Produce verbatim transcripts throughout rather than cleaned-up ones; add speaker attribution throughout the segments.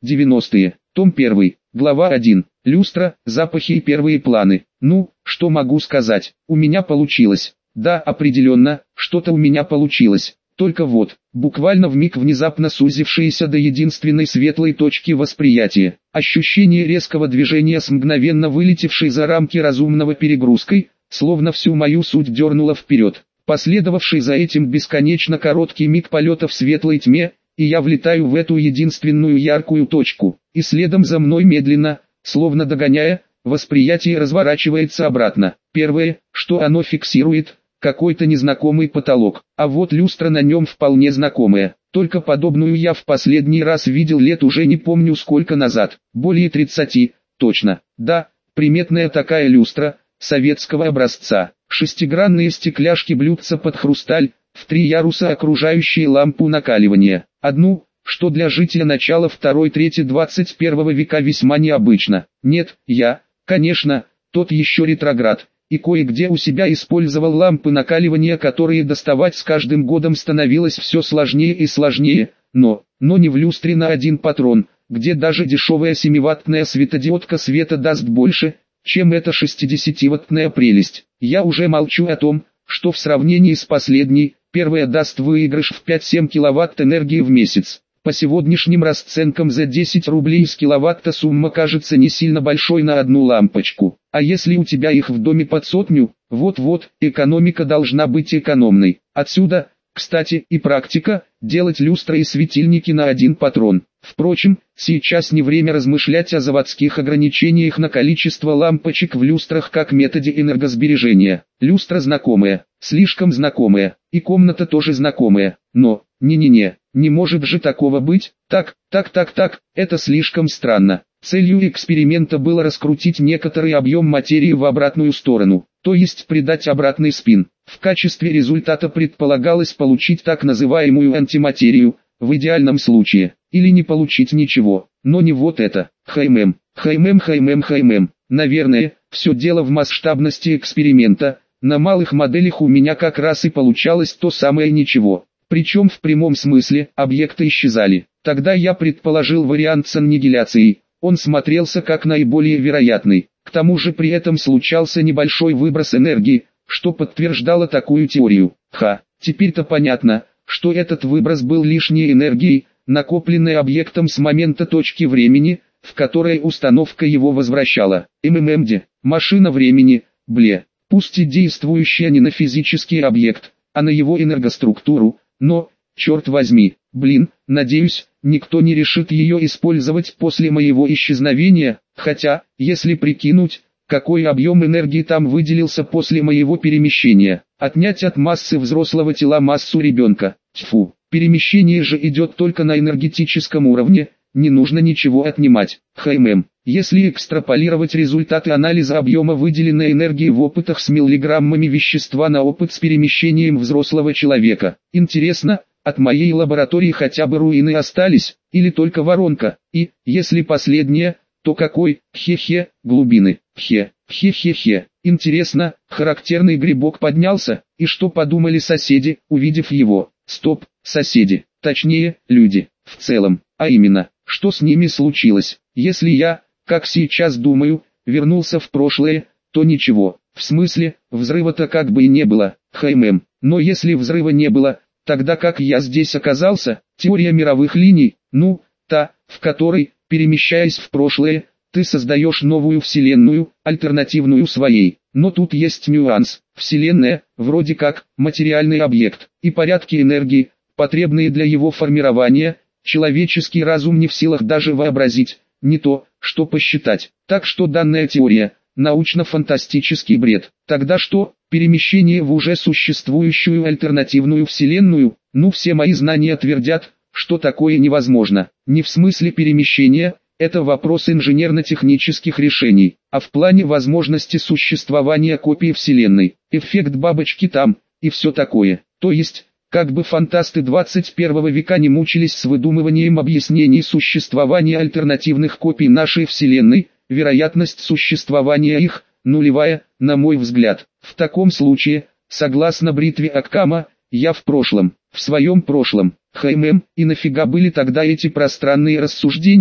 Speaker 1: девяностые. Том первый. Глава один. Люстра, запахи и первые планы. Ну, что могу сказать? У меня получилось. Да, определенно, что-то у меня получилось. Только вот, буквально вмиг внезапно сузившееся до единственной светлой точки восприятия, ощущение резкого движения с мгновенно вылетевшей за рамки разумного перегрузкой, словно всю мою суть дернуло вперед. Последовавший за этим бесконечно короткий миг полета в светлой тьме, и я влетаю в эту единственную яркую точку, и следом за мной медленно, словно догоняя, восприятие разворачивается обратно. Первое, что оно фиксирует, какой-то незнакомый потолок, а вот люстра на нем вполне знакомая, только подобную я в последний раз видел лет уже не помню сколько назад, более тридцати, точно, да, приметная такая люстра, советского образца, шестигранные стекляшки-блюдца под хрусталь, в три яруса окружающие лампу накаливания, одну, что для жителя начала второй-трети двадцать первого века весьма необычно. Нет, я, конечно, тот еще ретроград, и кое-где у себя использовал лампы накаливания, которые доставать с каждым годом становилось все сложнее и сложнее, но, но не в люстре на один патрон, где даже дешевая семиваттная светодиодка света даст больше, чем эта шестидесятиваттная прелесть. Я уже молчу о том, что в сравнении с последней, первая даст выигрыш в пять-семь киловатт энергии в месяц. По сегодняшним расценкам за десять рублей с киловатта сумма кажется не сильно большой на одну лампочку. А если у тебя их в доме под сотню, вот-вот, экономика должна быть экономной. Отсюда, кстати, и практика, делать люстры и светильники на один патрон. Впрочем, сейчас не время размышлять о заводских ограничениях на количество лампочек в люстрах как методе энергосбережения. Люстра знакомая, слишком знакомая, и комната тоже знакомая, но, не-не-не, не может же такого быть, так, так, так, так, это слишком странно. Целью эксперимента было раскрутить некоторый объем материи в обратную сторону, то есть придать обратный спин. В качестве результата предполагалось получить так называемую антиматерию, в идеальном случае, или не получить ничего, но не вот это. Хаймем, хаймем, хаймем, хаймем. Наверное, все дело в масштабности эксперимента, на малых моделях у меня как раз и получалось то самое ничего. Причем в прямом смысле, объекты исчезали. Тогда я предположил вариант с аннигиляцией, он смотрелся как наиболее вероятный. К тому же при этом случался небольшой выброс энергии, что подтверждало такую теорию. Ха, теперь-то понятно, что этот выброс был лишней энергией, накопленной объектом с момента точки времени, в которой установка его возвращала. МММД, машина времени, бле, пусть и действующая не на физический объект, а на его энергоструктуру, но, черт возьми, блин, надеюсь, никто не решит ее использовать после моего исчезновения, хотя, если прикинуть, какой объем энергии там выделился после моего перемещения, отнять от массы взрослого тела массу ребенка, тьфу, перемещение же идет только на энергетическом уровне, не нужно ничего отнимать. Хаймем, если экстраполировать результаты анализа объема выделенной энергии в опытах с миллиграммами вещества на опыт с перемещением взрослого человека, интересно, от моей лаборатории хотя бы руины остались, или только воронка, и, если последнее, то какой, хе-хе, глубины, хе, хе-хе-хе. Интересно, характерный грибок поднялся, и что подумали соседи, увидев его? Стоп, соседи, точнее, люди, в целом, а именно, что с ними случилось? Если я, как сейчас думаю, вернулся в прошлое, то ничего, в смысле, взрыва-то как бы и не было, хаймем, но если взрыва не было, тогда как я здесь оказался? Теория мировых линий, ну, та, в которой, перемещаясь в прошлое, ты создаешь новую вселенную, альтернативную своей. Но тут есть нюанс. Вселенная, вроде как, материальный объект, и порядки энергии, потребные для его формирования, человеческий разум не в силах даже вообразить, не то, что посчитать. Так что данная теория – научно-фантастический бред. Тогда что, перемещение в уже существующую альтернативную вселенную? Ну, все мои знания твердят, что такое невозможно. Не в смысле перемещения, это вопрос инженерно-технических решений, а в плане возможности существования копии Вселенной, эффект бабочки там, и все такое. То есть, как бы фантасты двадцать первого века не мучились с выдумыванием объяснений существования альтернативных копий нашей Вселенной, вероятность существования их, нулевая, на мой взгляд. В таком случае, согласно бритве Оккама, я в прошлом, в своем прошлом. Хаймем, и нафига были тогда эти пространные рассуждения?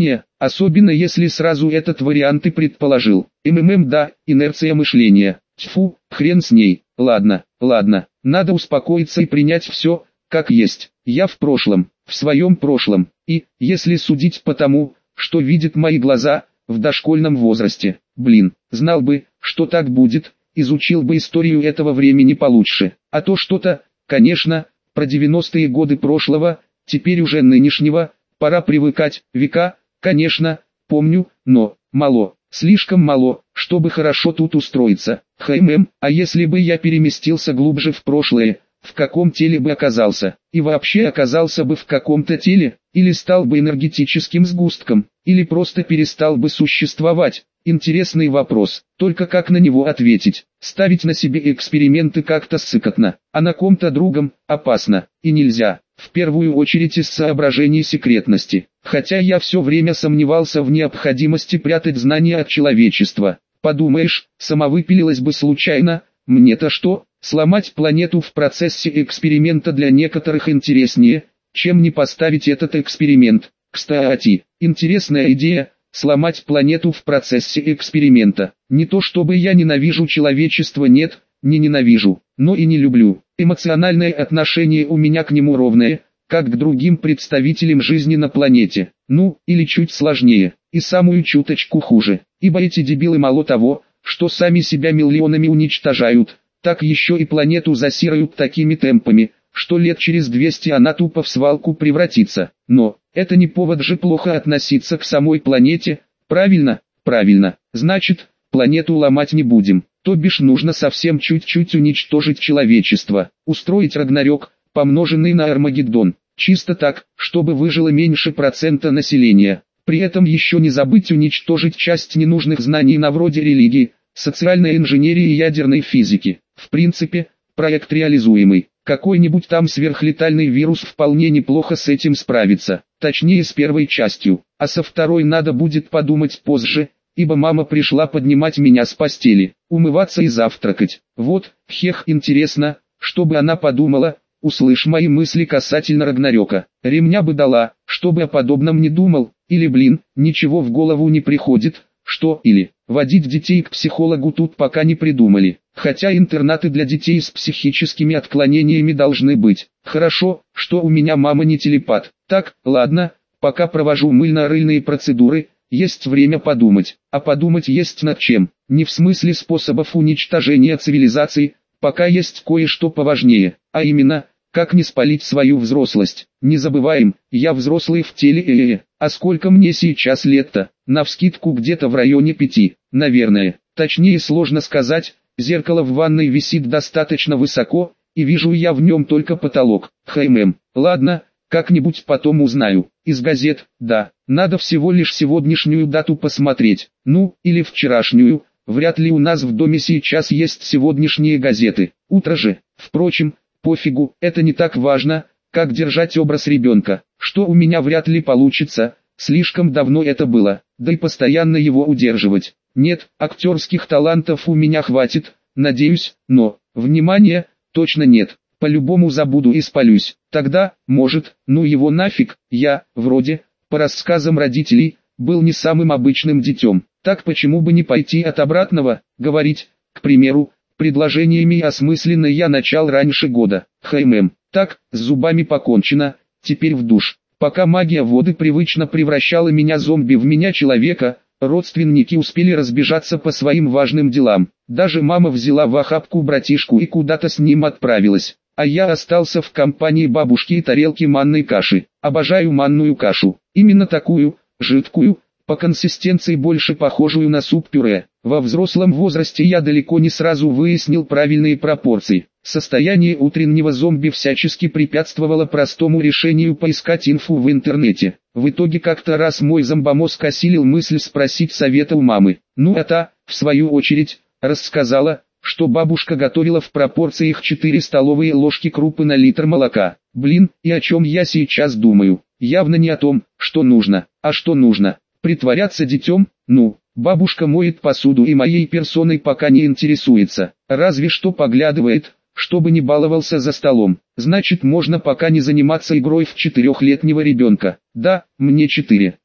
Speaker 1: особенно если сразу этот вариант и предположил. МММ да, инерция мышления. Тьфу, хрен с ней. Ладно, ладно, надо успокоиться и принять все, как есть. Я в прошлом, в своем прошлом, и, если судить по тому, что видят мои глаза, в дошкольном возрасте, блин, знал бы, что так будет, изучил бы историю этого времени получше. А то что-то, конечно, про девяностые годы прошлого, теперь уже нынешнего, пора привыкать, века, конечно, помню, но, мало, слишком мало, чтобы хорошо тут устроиться. Хм, а если бы я переместился глубже в прошлое, в каком теле бы оказался, и вообще оказался бы в каком-то теле, или стал бы энергетическим сгустком, или просто перестал бы существовать? Интересный вопрос, только как на него ответить? Ставить на себе эксперименты как-то ссыкотно, а на ком-то другом опасно, и нельзя, в первую очередь из соображений секретности. Хотя я все время сомневался в необходимости прятать знания от человечества. Подумаешь, самовыпилилось бы случайно, мне-то что, сломать планету в процессе эксперимента для некоторых интереснее, чем не поставить этот эксперимент. Кстати, интересная идея. Сломать планету в процессе эксперимента. Не то чтобы я ненавижу человечество, нет, не ненавижу, но и не люблю. Эмоциональное отношение у меня к нему ровное, как к другим представителям жизни на планете. Ну, или чуть сложнее, и самую чуточку хуже. Ибо эти дебилы мало того, что сами себя миллионами уничтожают, так еще и планету засирают такими темпами, что лет через двести она тупо в свалку превратится. Но, это не повод же плохо относиться к самой планете, правильно? Правильно. Значит, планету ломать не будем, то бишь нужно совсем чуть-чуть уничтожить человечество, устроить Рагнарёк, помноженный на Армагеддон, чисто так, чтобы выжило меньше процента населения. При этом еще не забыть уничтожить часть ненужных знаний на вроде религии, социальной инженерии и ядерной физики. В принципе, проект реализуемый. Какой-нибудь там сверхлетальный вирус вполне неплохо с этим справится, точнее с первой частью, а со второй надо будет подумать позже, ибо мама пришла поднимать меня с постели, умываться и завтракать. Вот, хех, интересно, что бы она подумала, услышь мои мысли касательно Рагнарёка. Ремня бы дала, чтобы о подобном не думал, или блин, ничего в голову не приходит, что или водить детей к психологу тут пока не придумали. Хотя интернаты для детей с психическими отклонениями должны быть. Хорошо, что у меня мама не телепат. Так, ладно, пока провожу мыльно-рыльные процедуры, есть время подумать. А подумать есть над чем. Не в смысле способов уничтожения цивилизации, пока есть кое-что поважнее. А именно, как не спалить свою взрослость. Не забываем, я взрослый в теле э-э-э. А сколько мне сейчас лет-то? Навскидку где-то в районе пяти, наверное. Точнее сложно сказать. Зеркало в ванной висит достаточно высоко, и вижу я в нем только потолок. Хм, ладно, как-нибудь потом узнаю. Из газет, да, надо всего лишь сегодняшнюю дату посмотреть. Ну, или вчерашнюю, вряд ли у нас в доме сейчас есть сегодняшние газеты. Утро же, впрочем, пофигу, это не так важно, как держать образ ребенка, что у меня вряд ли получится, слишком давно это было, да и постоянно его удерживать. Нет, актерских талантов у меня хватит, надеюсь, но, внимание, точно нет, по-любому забуду и спалюсь. Тогда, может, ну его нафиг, я, вроде, по рассказам родителей, был не самым обычным детем. Так почему бы не пойти от обратного, говорить, к примеру, предложениями осмысленно я начал раньше года. Хм, так, с зубами покончено, теперь в душ. Пока магия воды привычно превращала меня зомби в меня человека, родственники успели разбежаться по своим важным делам. Даже мама взяла в охапку братишку и куда-то с ним отправилась. А я остался в компании бабушки и тарелки манной каши. Обожаю манную кашу. Именно такую, жидкую, по консистенции больше похожую на суп-пюре. Во взрослом возрасте я далеко не сразу выяснил правильные пропорции. Состояние утреннего зомби всячески препятствовало простому решению поискать инфу в интернете. В итоге как-то раз мой зомбомозг осилил мысль спросить совета у мамы. Ну а та, в свою очередь, рассказала, что бабушка готовила в пропорциях четыре столовые ложки крупы на литр молока. Блин, и о чем я сейчас думаю? Явно не о том, что нужно. А что нужно? Притворяться детем? Ну, бабушка моет посуду и моей персоной пока не интересуется. Разве что поглядывает, чтобы не баловался за столом. Значит, можно пока не заниматься игрой в четырехлетнего ребенка. Да, мне четыре.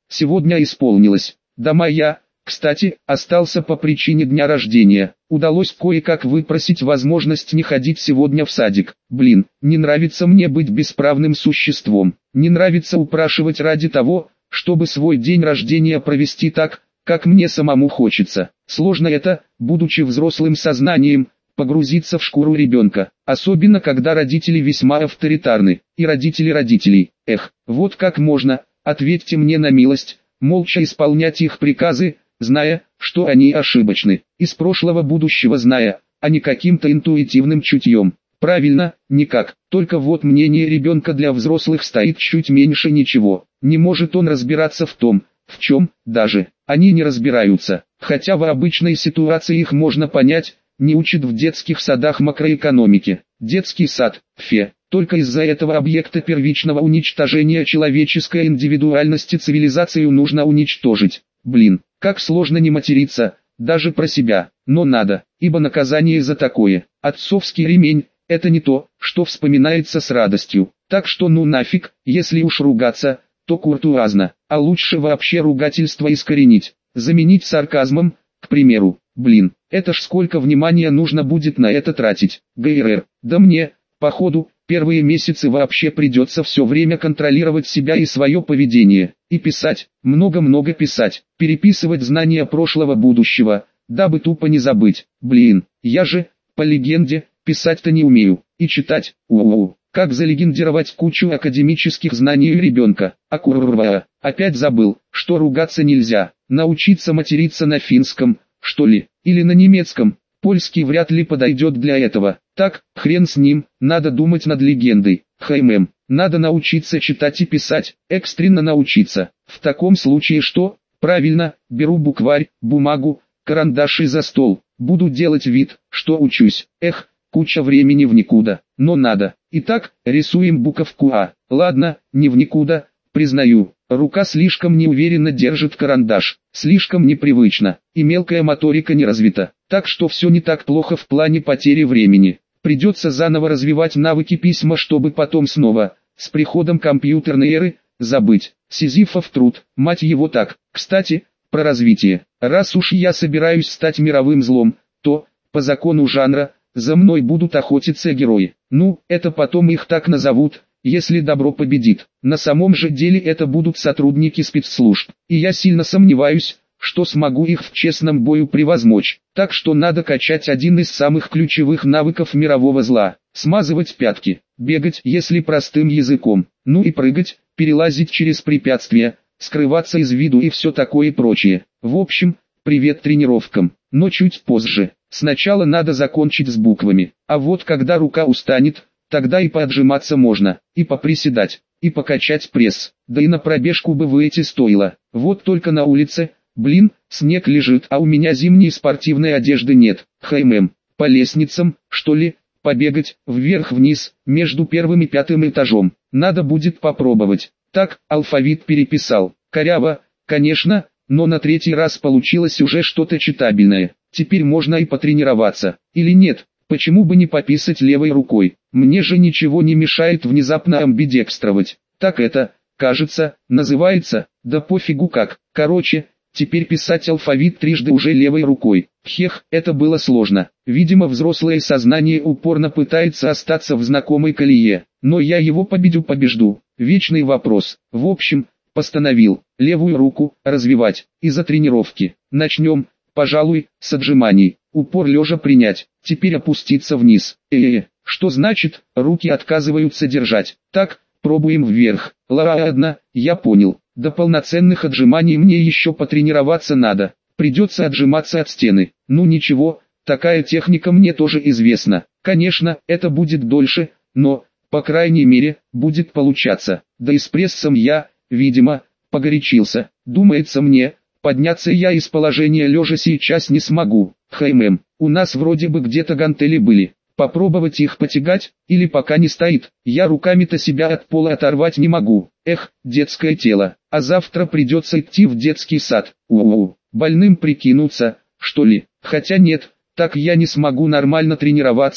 Speaker 1: сегодня исполнилось. До мая, кстати, остался по причине дня рождения. Удалось кое-как выпросить возможность не ходить сегодня в садик. Блин, не нравится мне быть бесправным существом. Не нравится упрашивать ради того, чтобы свой день рождения провести так, как мне самому хочется. Сложно это, будучи взрослым сознанием, погрузиться в шкуру ребенка. Особенно когда родители весьма авторитарны. И родители родителей. Эх, вот как можно, ответьте мне на милость, молча исполнять их приказы, зная, что они ошибочны, из прошлого будущего зная, а не каким-то интуитивным чутьем. Правильно, никак, только вот мнение ребенка для взрослых стоит чуть меньше ничего. Не может он разбираться в том, в чем, даже, они не разбираются, хотя в обычной ситуации их можно понять, не учат в детских садах макроэкономики. Детский сад, фе, только из-за этого объекта первичного уничтожения человеческой индивидуальности цивилизацию нужно уничтожить. Блин, как сложно не материться, даже про себя, но надо, ибо наказание за такое, отцовский ремень, это не то, что вспоминается с радостью. Так что ну нафиг, если уж ругаться, то куртуазно, а лучше вообще ругательство искоренить, заменить сарказмом, к примеру. Блин, это ж сколько внимания нужно будет на это тратить. ГРР, да мне, походу, первые месяцы вообще придется все время контролировать себя и свое поведение, и писать, много-много писать, переписывать знания прошлого будущего, дабы тупо не забыть. Блин, я же, по легенде, писать-то не умею, и читать, у-у-у, как залегендировать кучу академических знаний у ребенка, а курва, опять забыл, что ругаться нельзя, научиться материться на финском, что ли, или на немецком. Польский вряд ли подойдет для этого. Так, хрен с ним, надо думать над легендой. Хм, надо научиться читать и писать, экстренно научиться. В таком случае что? Правильно, беру букварь, бумагу, карандаши за стол. Буду делать вид, что учусь. Эх, куча времени в никуда, но надо. Итак, рисуем буковку А. Ладно, не в никуда, признаю. Рука слишком неуверенно держит карандаш, слишком непривычно, и мелкая моторика не развита, так что все не так плохо в плане потери времени. Придется заново развивать навыки письма, чтобы потом снова, с приходом компьютерной эры, забыть. Сизифов труд, мать его так. Кстати, про развитие. Раз уж я собираюсь стать мировым злом, то, по закону жанра, за мной будут охотиться герои. Ну, это потом их так назовут, если добро победит. На самом же деле это будут сотрудники спецслужб, и я сильно сомневаюсь, что смогу их в честном бою превозмочь. Так что надо качать один из самых ключевых навыков мирового зла. Смазывать пятки, бегать, если простым языком, ну и прыгать, перелазить через препятствия, скрываться из виду и все такое прочее. В общем, привет тренировкам, но чуть позже. Сначала надо закончить с буквами, а вот когда рука устанет, тогда и поотжиматься можно, и поприседать, и покачать пресс, да и на пробежку бы выйти стоило. Вот только на улице, блин, снег лежит, а у меня зимней спортивной одежды нет. Хм, по лестницам, что ли, побегать, вверх-вниз, между первым и пятым этажом. Надо будет попробовать. Так, алфавит переписал. Коряво, конечно, но на третий раз получилось уже что-то читабельное. Теперь можно и потренироваться. Или нет? Почему бы не пописать левой рукой? Мне же ничего не мешает внезапно амбидекстровать. Так это, кажется, называется, да пофигу как. Короче, теперь писать алфавит трижды уже левой рукой. Хех, это было сложно. Видимо, взрослое сознание упорно пытается остаться в знакомой колее. Но я его победю-побежду. Вечный вопрос. В общем, постановил, левую руку, развивать, из-за тренировки. Начнем, пожалуй, с отжиманий. Упор лежа принять, теперь опуститься вниз. Э-э, что значит, руки отказываются держать. Так, пробуем вверх. Ладно, я понял. До полноценных отжиманий мне еще потренироваться надо. Придется отжиматься от стены. Ну ничего, такая техника мне тоже известна. Конечно, это будет дольше, но, по крайней мере, будет получаться. Да и с прессом я, видимо, погорячился. Думается мне, подняться я из положения лежа сейчас не смогу. Хм, у нас вроде бы где-то гантели были. Попробовать их потягать, или пока не стоит. Я руками-то себя от пола оторвать не могу. Эх, детское тело. А завтра придется идти в детский сад. У-у-у, больным прикинуться, что ли? Хотя нет, так я не смогу нормально тренироваться.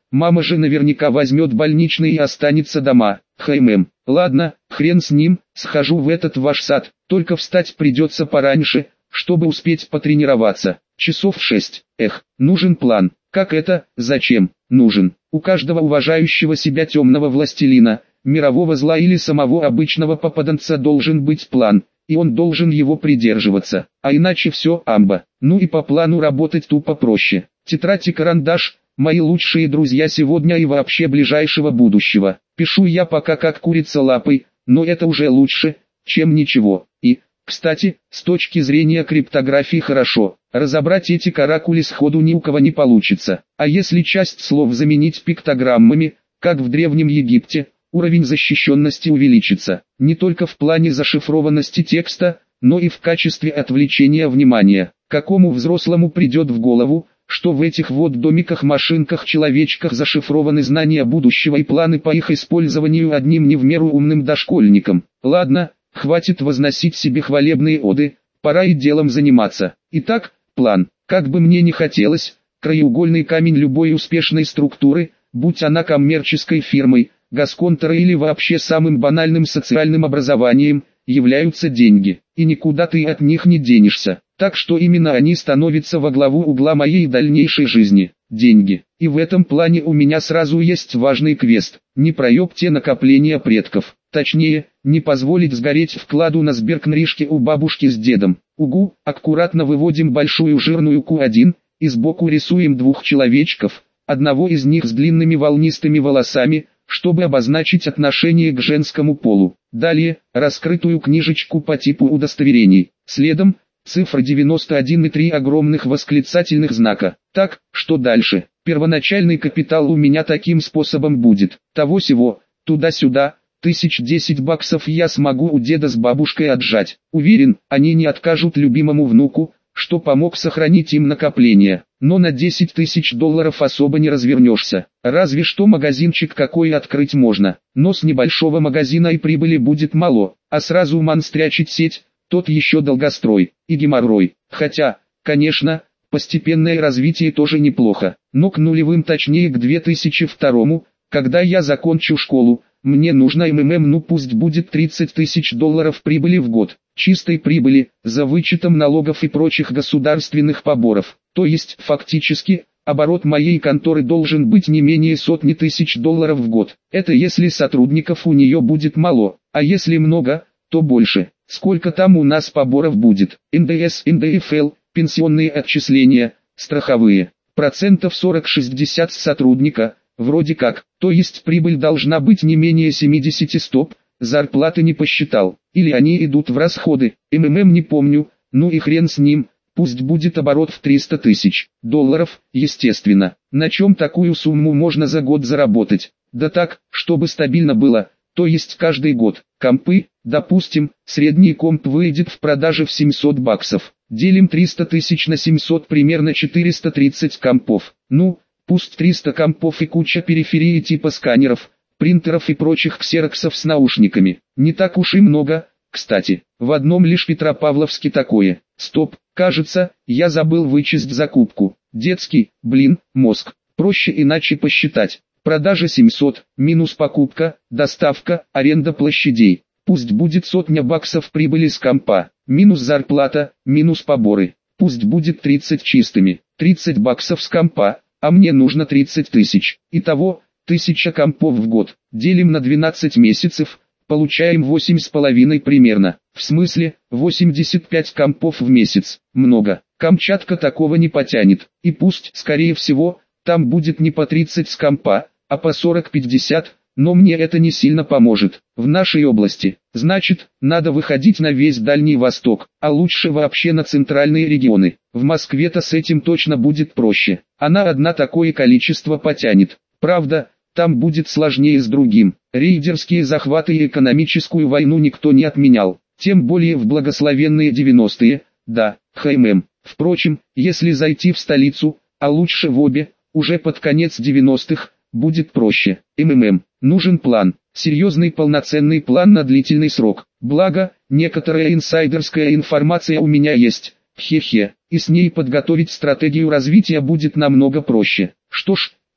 Speaker 1: Мама же наверняка возьмет больничный и останется дома. Хм, ладно, хрен с ним, схожу в этот ваш сад, только встать придется пораньше, чтобы успеть потренироваться. Часов в шесть. Эх, нужен план. Как это, зачем? Нужен. У каждого уважающего себя темного властелина, мирового зла или самого обычного попаданца должен быть план, и он должен его придерживаться, а иначе все амба. Ну и по плану работать тупо проще. Тетрадь и карандаш – мои лучшие друзья сегодня и вообще ближайшего будущего. Пишу я пока как курица лапой, но это уже лучше, чем ничего. И, кстати, с точки зрения криптографии хорошо, разобрать эти каракули сходу ни у кого не получится. А если часть слов заменить пиктограммами, как в Древнем Египте, уровень защищенности увеличится, не только в плане зашифрованности текста, но и в качестве отвлечения внимания. Какому взрослому придет в голову, что в этих вот домиках-машинках-человечках зашифрованы знания будущего и планы по их использованию одним не в меру умным дошкольникам. Ладно, хватит возносить себе хвалебные оды, пора и делом заниматься. Итак, план. Как бы мне ни хотелось, краеугольный камень любой успешной структуры, будь она коммерческой фирмой, госконторой или вообще самым банальным социальным образованием, являются деньги, и никуда ты от них не денешься. Так что именно они становятся во главу угла моей дальнейшей жизни. Деньги. И в этом плане у меня сразу есть важный квест. Не проеб те накопления предков. Точнее, не позволить сгореть вкладу на сберкнижке у бабушки с дедом. Угу, аккуратно выводим большую жирную ку один, и сбоку рисуем двух человечков, одного из них с длинными волнистыми волосами, чтобы обозначить отношение к женскому полу. Далее, раскрытую книжечку по типу удостоверений. Следом, цифра девяносто один и три огромных восклицательных знака. Так, что дальше? Первоначальный капитал у меня таким способом будет. Того-сего, туда-сюда, тысяч десять баксов я смогу у деда с бабушкой отжать. Уверен, они не откажут любимому внуку, что помог сохранить им накопление. Но на десять тысяч долларов особо не развернешься. Разве что магазинчик какой открыть можно. Но с небольшого магазина и прибыли будет мало, а сразу монстрячить сеть, тот еще долгострой и геморрой. Хотя, конечно, постепенное развитие тоже неплохо. Но к нулевым, точнее к две тысячи второму, когда я закончу школу, мне нужно МММ, ну пусть будет тридцать тысяч долларов прибыли в год. Чистой прибыли, за вычетом налогов и прочих государственных поборов. То есть, фактически, оборот моей конторы должен быть не менее сотни тысяч долларов в год. Это если сотрудников у нее будет мало, а если много, то больше. Сколько там у нас поборов будет? эн дэ эс, эн дэ эф эл, пенсионные отчисления, страховые. Процентов сорок-шестьдесят с сотрудника, вроде как. То есть прибыль должна быть не менее семьдесят стоп, зарплаты не посчитал. Или они идут в расходы, МММ не помню, ну и хрен с ним. Пусть будет оборот в триста тысяч долларов, естественно. На чем такую сумму можно за год заработать? Да так, чтобы стабильно было, то есть каждый год. Компы, допустим, средний комп выйдет в продаже в семьсот баксов. Делим триста тысяч на семьсот, примерно четыреста тридцать компов. Ну, пусть триста компов и куча периферии типа сканеров, принтеров и прочих ксероксов с наушниками. Не так уж и много, кстати. В одном лишь Петропавловске такое. Стоп, кажется, я забыл вычесть закупку. Детский, блин, мозг. Проще иначе посчитать. Продажа семьсот, минус покупка, доставка, аренда площадей. Пусть будет сотня баксов прибыли с компа, минус зарплата, минус поборы. Пусть будет тридцать чистыми, тридцать баксов с компа, а мне нужно тридцать тысяч. Итого, тысяча компов в год. Делим на двенадцать месяцев. Получаем восемь с половиной примерно. В смысле, восемьдесят пять компов в месяц. Много. Камчатка такого не потянет. И пусть, скорее всего, там будет не по тридцать с компа, а по сорок-пятьдесят, но мне это не сильно поможет. В нашей области. Значит, надо выходить на весь Дальний Восток, а лучше вообще на центральные регионы. В Москве-то с этим точно будет проще. Она одна такое количество потянет. Правда, там будет сложнее с другим. Рейдерские захваты и экономическую войну никто не отменял. Тем более в благословенные девяностые, да, хм. Впрочем, если зайти в столицу, а лучше в обе, уже под конец девяностых, будет проще. МММ. Нужен план. Серьезный полноценный план на длительный срок. Благо, некоторая инсайдерская информация у меня есть. Хе-хе. И с ней подготовить стратегию развития будет намного проще. Что ж,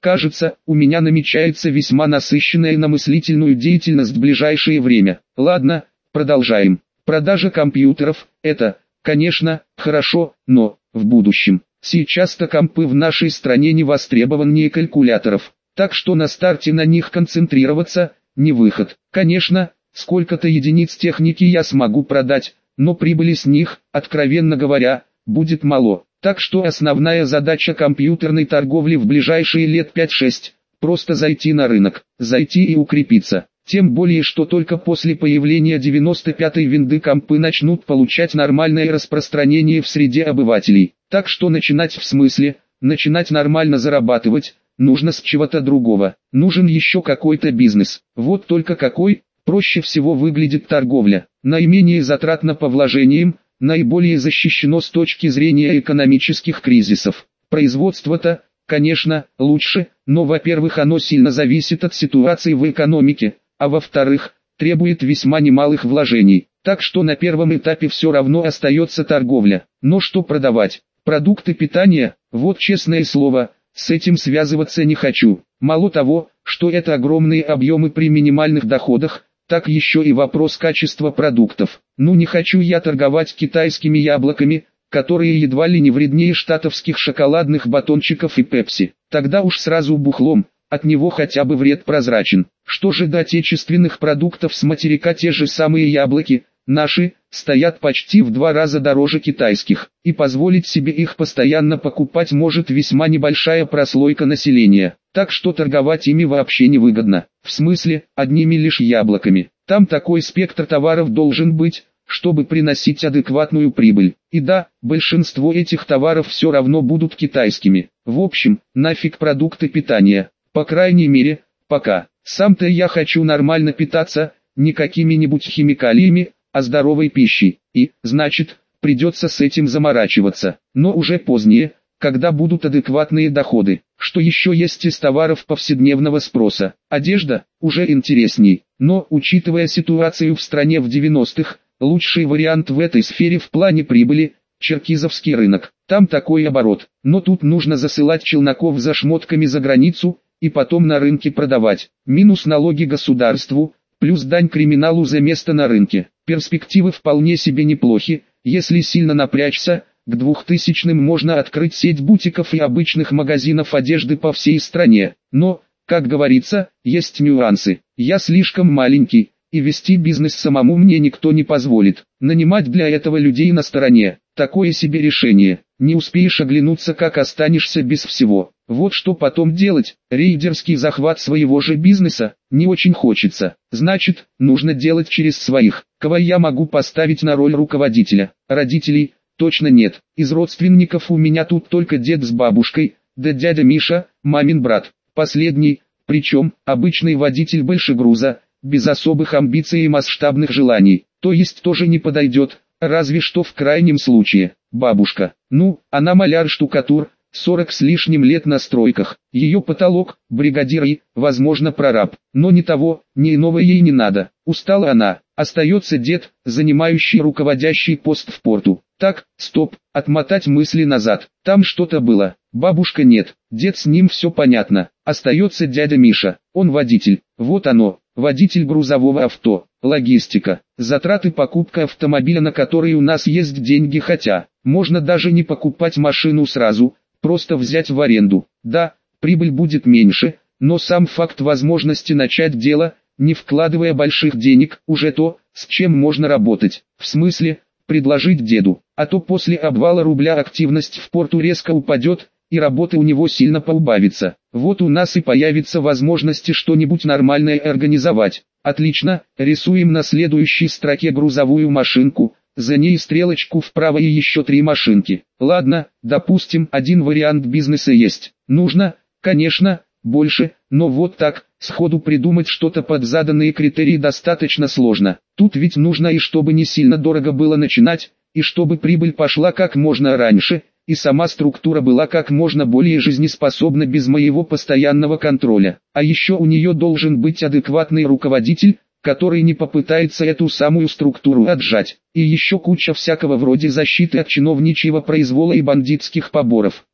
Speaker 1: Кажется, у меня намечается весьма насыщенная на мыслительную деятельность в ближайшее время. Ладно, продолжаем. Продажа компьютеров – это, конечно, хорошо, но в будущем. Сейчас-то компы в нашей стране не востребованнее калькуляторов, так что на старте на них концентрироваться – не выход. Конечно, сколько-то единиц техники я смогу продать, но прибыли с них, откровенно говоря, будет мало. Так что основная задача компьютерной торговли в ближайшие лет пять-шесть – просто зайти на рынок, зайти и укрепиться. Тем более, что только после появления девяносто пятой винды компы начнут получать нормальное распространение в среде обывателей. Так что начинать в смысле, начинать нормально зарабатывать, нужно с чего-то другого. Нужен еще какой-то бизнес. Вот только какой? Проще всего выглядит торговля. Наименее затратно по вложениям, наиболее защищено с точки зрения экономических кризисов. Производство-то, конечно, лучше, но во-первых оно сильно зависит от ситуации в экономике, а во-вторых, требует весьма немалых вложений. Так что на первом этапе все равно остается торговля. Но что продавать? Продукты питания? Вот честное слово, с этим связываться не хочу. Мало того, что это огромные объемы при минимальных доходах, так еще и вопрос качества продуктов. Ну не хочу я торговать китайскими яблоками, которые едва ли не вреднее штатовских шоколадных батончиков и пепси. Тогда уж сразу бухлом, от него хотя бы вред прозрачен. Что же до отечественных продуктов с материка, те же самые яблоки, наши, стоят почти в два раза дороже китайских, и позволить себе их постоянно покупать может весьма небольшая прослойка населения. Так что торговать ими вообще невыгодно. В смысле, одними лишь яблоками. Там такой спектр товаров должен быть, чтобы приносить адекватную прибыль. И да, большинство этих товаров все равно будут китайскими. В общем, нафиг продукты питания. По крайней мере, пока. Сам-то я хочу нормально питаться, не какими-нибудь химикалиями, а здоровой пищей. И, значит, придется с этим заморачиваться. Но уже позднее, когда будут адекватные доходы. Что еще есть из товаров повседневного спроса? Одежда, уже интересней. Но, учитывая ситуацию в стране в девяностых, лучший вариант в этой сфере в плане прибыли – черкизовский рынок. Там такой оборот. Но тут нужно засылать челноков за шмотками за границу, и потом на рынке продавать. Минус налоги государству, плюс дань криминалу за место на рынке. Перспективы вполне себе неплохи, если сильно напрячься. К двухтысячным можно открыть сеть бутиков и обычных магазинов одежды по всей стране. Но, как говорится, есть нюансы. Я слишком маленький, и вести бизнес самому мне никто не позволит. Нанимать для этого людей на стороне – такое себе решение. Не успеешь оглянуться, как останешься без всего. Вот что потом делать? Рейдерский захват своего же бизнеса не очень хочется. Значит, нужно делать через своих. Кого я могу поставить на роль руководителя? Родителей? Точно нет. Из родственников у меня тут только дед с бабушкой, да дядя Миша, мамин брат. Последний, причем, обычный водитель большегруза, без особых амбиций и масштабных желаний. То есть тоже не подойдет, разве что в крайнем случае. Бабушка, ну, она маляр-штукатур, сорок с лишним лет на стройках. Ее потолок, бригадир и, возможно, прораб. Но ни того, ни иного ей не надо. Устала она. Остается дед, занимающий руководящий пост в порту. Так, стоп, отмотать мысли назад. Там что-то было. Бабушка нет, дед с ним все понятно. Остается дядя Миша, он водитель. Вот оно, водитель грузового авто. Логистика. Затраты покупка автомобиля, на который у нас есть деньги, хотя, можно даже не покупать машину сразу, просто взять в аренду. Да, прибыль будет меньше, но сам факт возможности начать дело, не вкладывая больших денег, уже то, с чем можно работать. В смысле, предложить деду, а то после обвала рубля активность в порту резко упадет, и работы у него сильно поубавится. Вот у нас и появится возможность что-нибудь нормальное организовать. Отлично, рисуем на следующей строке грузовую машинку, за ней стрелочку вправо и еще три машинки. Ладно, допустим, один вариант бизнеса есть. Нужно, конечно, больше, но вот так, сходу придумать что-то под заданные критерии достаточно сложно. Тут ведь нужно и чтобы не сильно дорого было начинать, и чтобы прибыль пошла как можно раньше, и сама структура была как можно более жизнеспособна без моего постоянного контроля. А еще у нее должен быть адекватный руководитель, который не попытается эту самую структуру отжать. И еще куча всякого вроде защиты от чиновничьего произвола и бандитских поборов.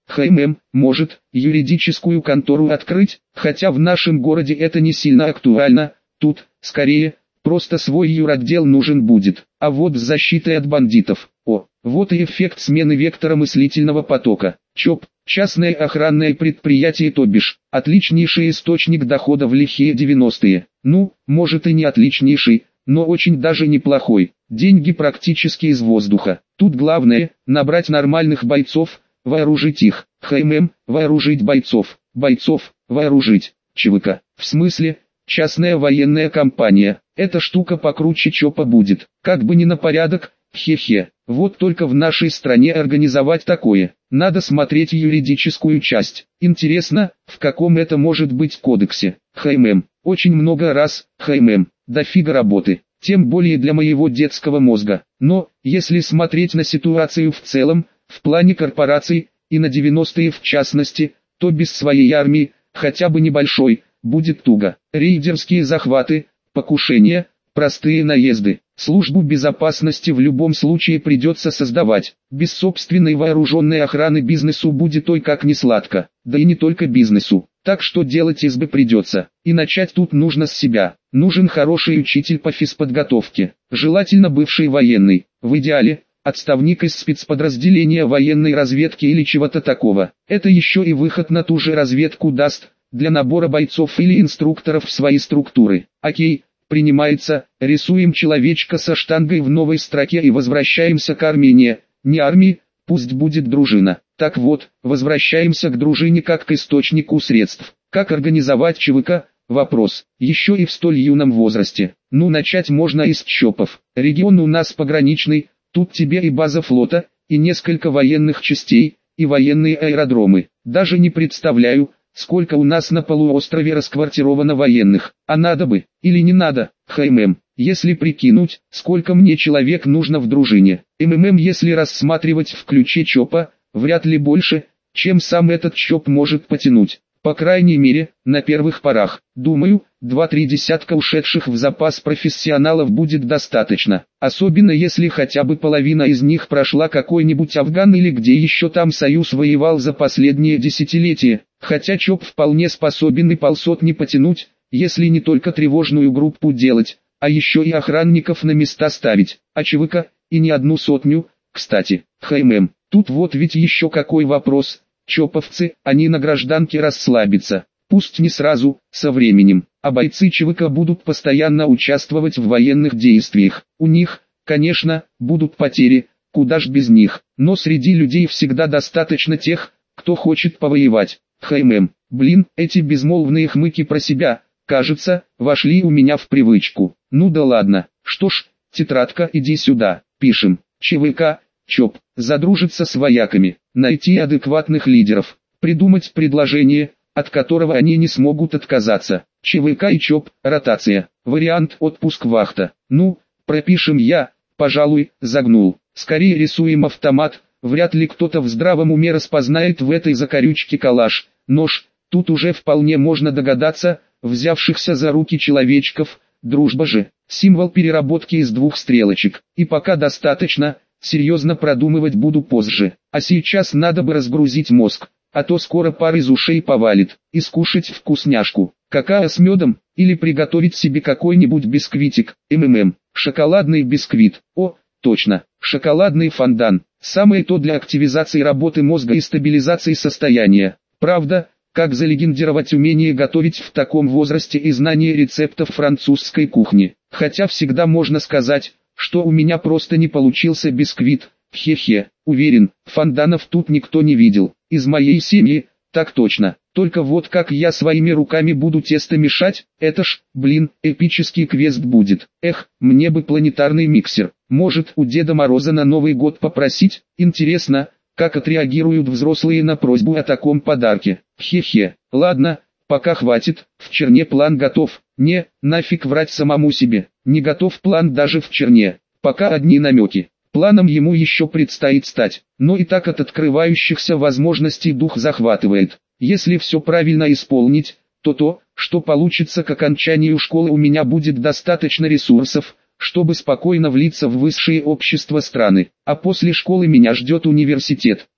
Speaker 1: ХММ, может, юридическую контору открыть, хотя в нашем городе это не сильно актуально, тут, скорее, просто свой юротдел нужен будет. А вот с защитой от бандитов, о, вот и эффект смены вектора мыслительного потока. ЧОП, частное охранное предприятие, то бишь, отличнейший источник дохода в лихие девяностые. Ну, может и не отличнейший, но очень даже неплохой. Деньги практически из воздуха. Тут главное, набрать нормальных бойцов, вооружить их. ХММ, вооружить бойцов, бойцов, вооружить. ЧВК, в смысле, частная военная компания. Эта штука покруче ЧОПа будет. Как бы ни на порядок, хе-хе. Вот только в нашей стране организовать такое, надо смотреть юридическую часть. Интересно, в каком это может быть кодексе. ХММ, очень много раз, ХММ, дофига работы. Тем более для моего детского мозга. Но, если смотреть на ситуацию в целом, в плане корпораций, и на девяностые в частности, то без своей армии, хотя бы небольшой, будет туго. Рейдерские захваты, покушения, простые наезды. Службу безопасности в любом случае придется создавать. Без собственной вооруженной охраны бизнесу будет ой как не сладко. Да и не только бизнесу. Так что делать избы придется. И начать тут нужно с себя. Нужен хороший учитель по физподготовке. Желательно бывший военный. В идеале, отставник из спецподразделения военной разведки или чего-то такого. Это еще и выход на ту же разведку даст, для набора бойцов или инструкторов в свои структуры. Окей, принимается, рисуем человечка со штангой в новой строке и возвращаемся к армии. Не, не армии, пусть будет дружина. Так вот, возвращаемся к дружине как к источнику средств. Как организовать ЧВК? Вопрос, еще и в столь юном возрасте. Ну, начать можно из ЧОПов. Регион у нас пограничный, тут тебе и база флота, и несколько военных частей, и военные аэродромы. Даже не представляю, сколько у нас на полуострове расквартировано военных. А надо бы, или не надо, ХММ, если прикинуть, сколько мне человек нужно в дружине. МММ, если рассматривать в ключе ЧОПа, вряд ли больше, чем сам этот ЧОП может потянуть. По крайней мере, на первых порах. Думаю, два-три десятка ушедших в запас профессионалов будет достаточно. Особенно если хотя бы половина из них прошла какой-нибудь Афган или где еще там Союз воевал за последние десятилетия. Хотя ЧОП вполне способен и полсотни потянуть, если не только тревожную группу делать, а еще и охранников на места ставить. А ЧВК, и не одну сотню, кстати. ХММ, тут вот ведь еще какой вопрос. ЧОПовцы, они на гражданке расслабятся, пусть не сразу, со временем, а бойцы ЧВК будут постоянно участвовать в военных действиях. У них, конечно, будут потери, куда ж без них, но среди людей всегда достаточно тех, кто хочет повоевать. ХММ, блин, эти безмолвные хмыки про себя, кажется, вошли у меня в привычку. Ну да ладно, что ж, тетрадка, иди сюда, пишем, ЧВК, ЧОП, задружиться с вояками, найти адекватных лидеров, придумать предложение, от которого они не смогут отказаться. ЧВК и ЧОП, ротация, вариант отпуск вахта. Ну, пропишем я, пожалуй, загнул. Скорее рисуем автомат, вряд ли кто-то в здравом уме распознает в этой закорючке калаш, нож. Тут уже вполне можно догадаться, взявшихся за руки человечков, дружба же, символ переработки из двух стрелочек. И пока достаточно, серьезно продумывать буду позже. А сейчас надо бы разгрузить мозг, а то скоро пар из ушей повалит, и скушать вкусняшку. Какао с медом, или приготовить себе какой-нибудь бисквитик. МММ, шоколадный бисквит. О, точно, шоколадный фондан. Самое то для активизации работы мозга и стабилизации состояния. Правда, как залегендировать умение готовить в таком возрасте и знание рецептов французской кухни. Хотя всегда можно сказать, что у меня просто не получился бисквит. Хе-хе, уверен, фонданов тут никто не видел. Из моей семьи, так точно. Только вот как я своими руками буду тесто мешать, это ж, блин, эпический квест будет. Эх, мне бы планетарный миксер. Может, у Деда Мороза на Новый год попросить? Интересно, как отреагируют взрослые на просьбу о таком подарке. Хе-хе, ладно, пока хватит, в черне план готов. Не, нафиг врать самому себе. Не готов план даже в черне. Пока одни намеки. Планом ему еще предстоит стать. Но и так от открывающихся возможностей дух захватывает. Если все правильно исполнить, то то, что получится к окончанию школы, у меня будет достаточно ресурсов, чтобы спокойно влиться в высшее общество страны. А после школы меня ждет университет.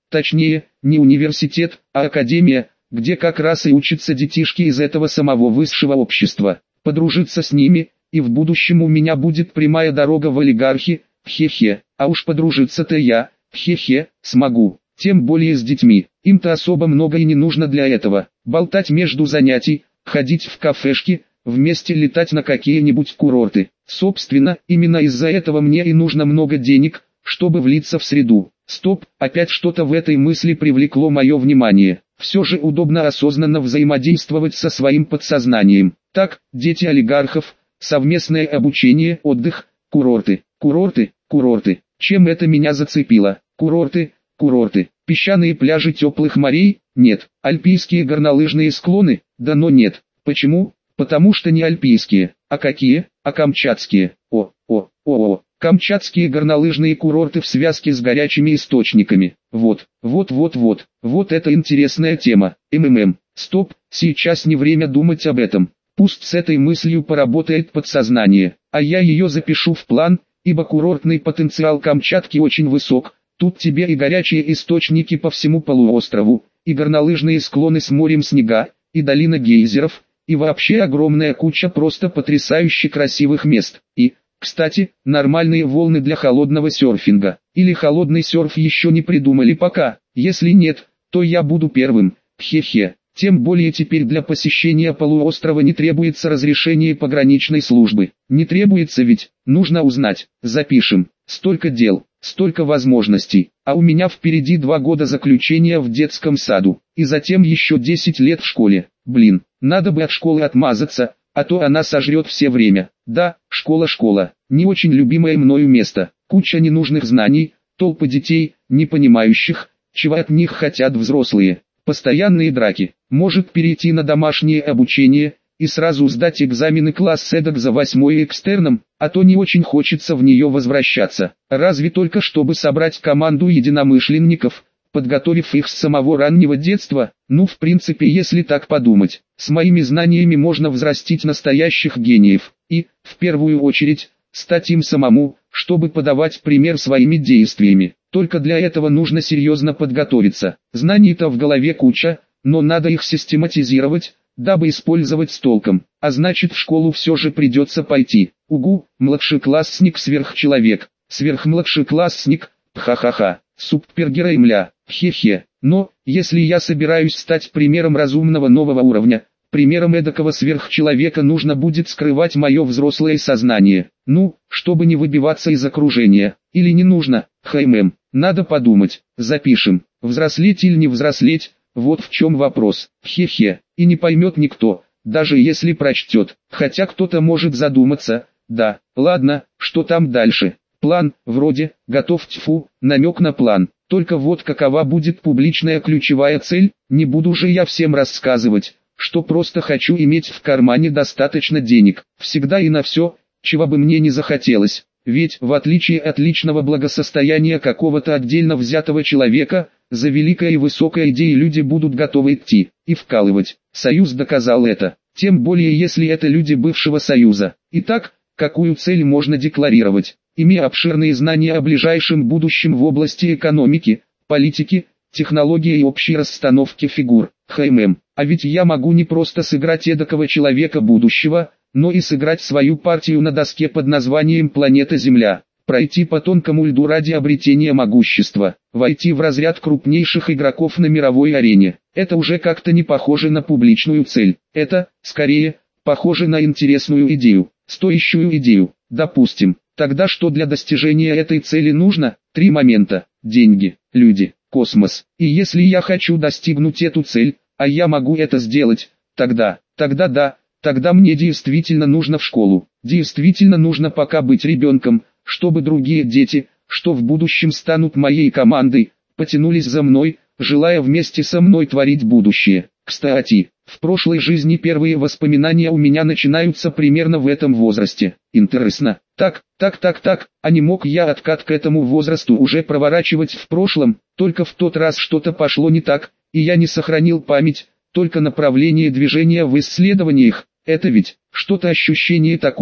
Speaker 1: точнее, не университет, а академия, где как раз и учатся детишки из этого самого высшего общества. Подружиться с ними, и в будущем у меня будет прямая дорога в олигархи, хе-хе, а уж подружиться-то я, хе-хе, смогу. Тем более с детьми, им-то особо много и не нужно для этого. Болтать между занятий, ходить в кафешки, вместе летать на какие-нибудь курорты. Собственно, именно из-за этого мне и нужно много денег, чтобы влиться в среду. Стоп, опять что-то в этой мысли привлекло мое внимание. Все же удобно осознанно взаимодействовать со своим подсознанием. Так, дети олигархов, совместное обучение, отдых, курорты, курорты, курорты. Чем это меня зацепило? Курорты, курорты, песчаные пляжи теплых морей? Нет. Альпийские горнолыжные склоны? Да но нет. Почему? Потому что не альпийские. А какие? А камчатские. О, о, о, о. Камчатские горнолыжные курорты в связке с горячими источниками. Вот, вот, вот, вот. Вот это интересная тема. МММ. Стоп, сейчас не время думать об этом. Пусть с этой мыслью поработает подсознание, а я ее запишу в план, ибо курортный потенциал Камчатки очень высок. Тут тебе и горячие источники по всему полуострову, и горнолыжные склоны с морем снега, и долина гейзеров, и вообще огромная куча просто потрясающе красивых мест. И, кстати, нормальные волны для холодного серфинга. Или холодный серф еще не придумали пока. Если нет, то я буду первым. Хе-хе. Тем более теперь для посещения полуострова не требуется разрешение пограничной службы. Не требуется ведь, нужно узнать. Запишем. Столько дел, столько возможностей. А у меня впереди два года заключения в детском саду. И затем еще десять лет в школе. Блин, надо бы от школы отмазаться, а то она сожрет все время. Да, школа-школа, не очень любимое мною место. Куча ненужных знаний, толпы детей, не понимающих, чего от них хотят взрослые. Постоянные драки. Может перейти на домашнее обучение и сразу сдать экзамены класс эдак за восьмой экстерном, а то не очень хочется в нее возвращаться. Разве только чтобы собрать команду единомышленников, подготовив их с самого раннего детства. Ну, в принципе, если так подумать, с моими знаниями можно взрастить настоящих гениев, и, в первую очередь, стать им самому, чтобы подавать пример своими действиями. Только для этого нужно серьезно подготовиться. Знаний-то в голове куча, но надо их систематизировать, дабы использовать с толком. А значит, в школу все же придется пойти. Угу, младшеклассник сверхчеловек, сверхмладшеклассник, ха-ха-ха, супергерой мля, хе-хе. Но, если я собираюсь стать примером разумного нового уровня, примером эдакого сверхчеловека, нужно будет скрывать мое взрослое сознание. Ну, чтобы не выбиваться из окружения. Или не нужно, хм, надо подумать. Запишем. Взрослеть или не взрослеть, вот в чем вопрос. Хе-хе. И не поймет никто, даже если прочтет. Хотя кто-то может задуматься. Да, ладно, что там дальше? План, вроде, готов, тьфу, намек на план. Только вот какова будет публичная ключевая цель, не буду же я всем рассказывать, что просто хочу иметь в кармане достаточно денег, всегда и на все, чего бы мне не захотелось. Ведь, в отличие от личного благосостояния какого-то отдельно взятого человека, за великой и высокой идеей люди будут готовы идти и вкалывать. Союз доказал это, тем более если это люди бывшего Союза. Итак, какую цель можно декларировать? Имея обширные знания о ближайшем будущем в области экономики, политики, технологии и общей расстановки фигур. Хм, а ведь я могу не просто сыграть эдакого человека будущего, но и сыграть свою партию на доске под названием «Планета Земля», пройти по тонкому льду ради обретения могущества, войти в разряд крупнейших игроков на мировой арене. Это уже как-то не похоже на публичную цель, это, скорее, похоже на интересную идею, стоящую идею, допустим. Тогда что для достижения этой цели нужно? Три момента: деньги, люди, космос. И если я хочу достигнуть эту цель, а я могу это сделать, тогда, тогда да, тогда мне действительно нужно в школу. Действительно нужно пока быть ребенком, чтобы другие дети, что в будущем станут моей командой, потянулись за мной, желая вместе со мной творить будущее. Кстати, в прошлой жизни первые воспоминания у меня начинаются примерно в этом возрасте. Интересно. Так, так, так, так, а не мог я откат к этому возрасту уже проворачивать в прошлом, только в тот раз что-то пошло не так, и я не сохранил память, только направление движения в исследованиях. Это ведь что-то ощущение такое,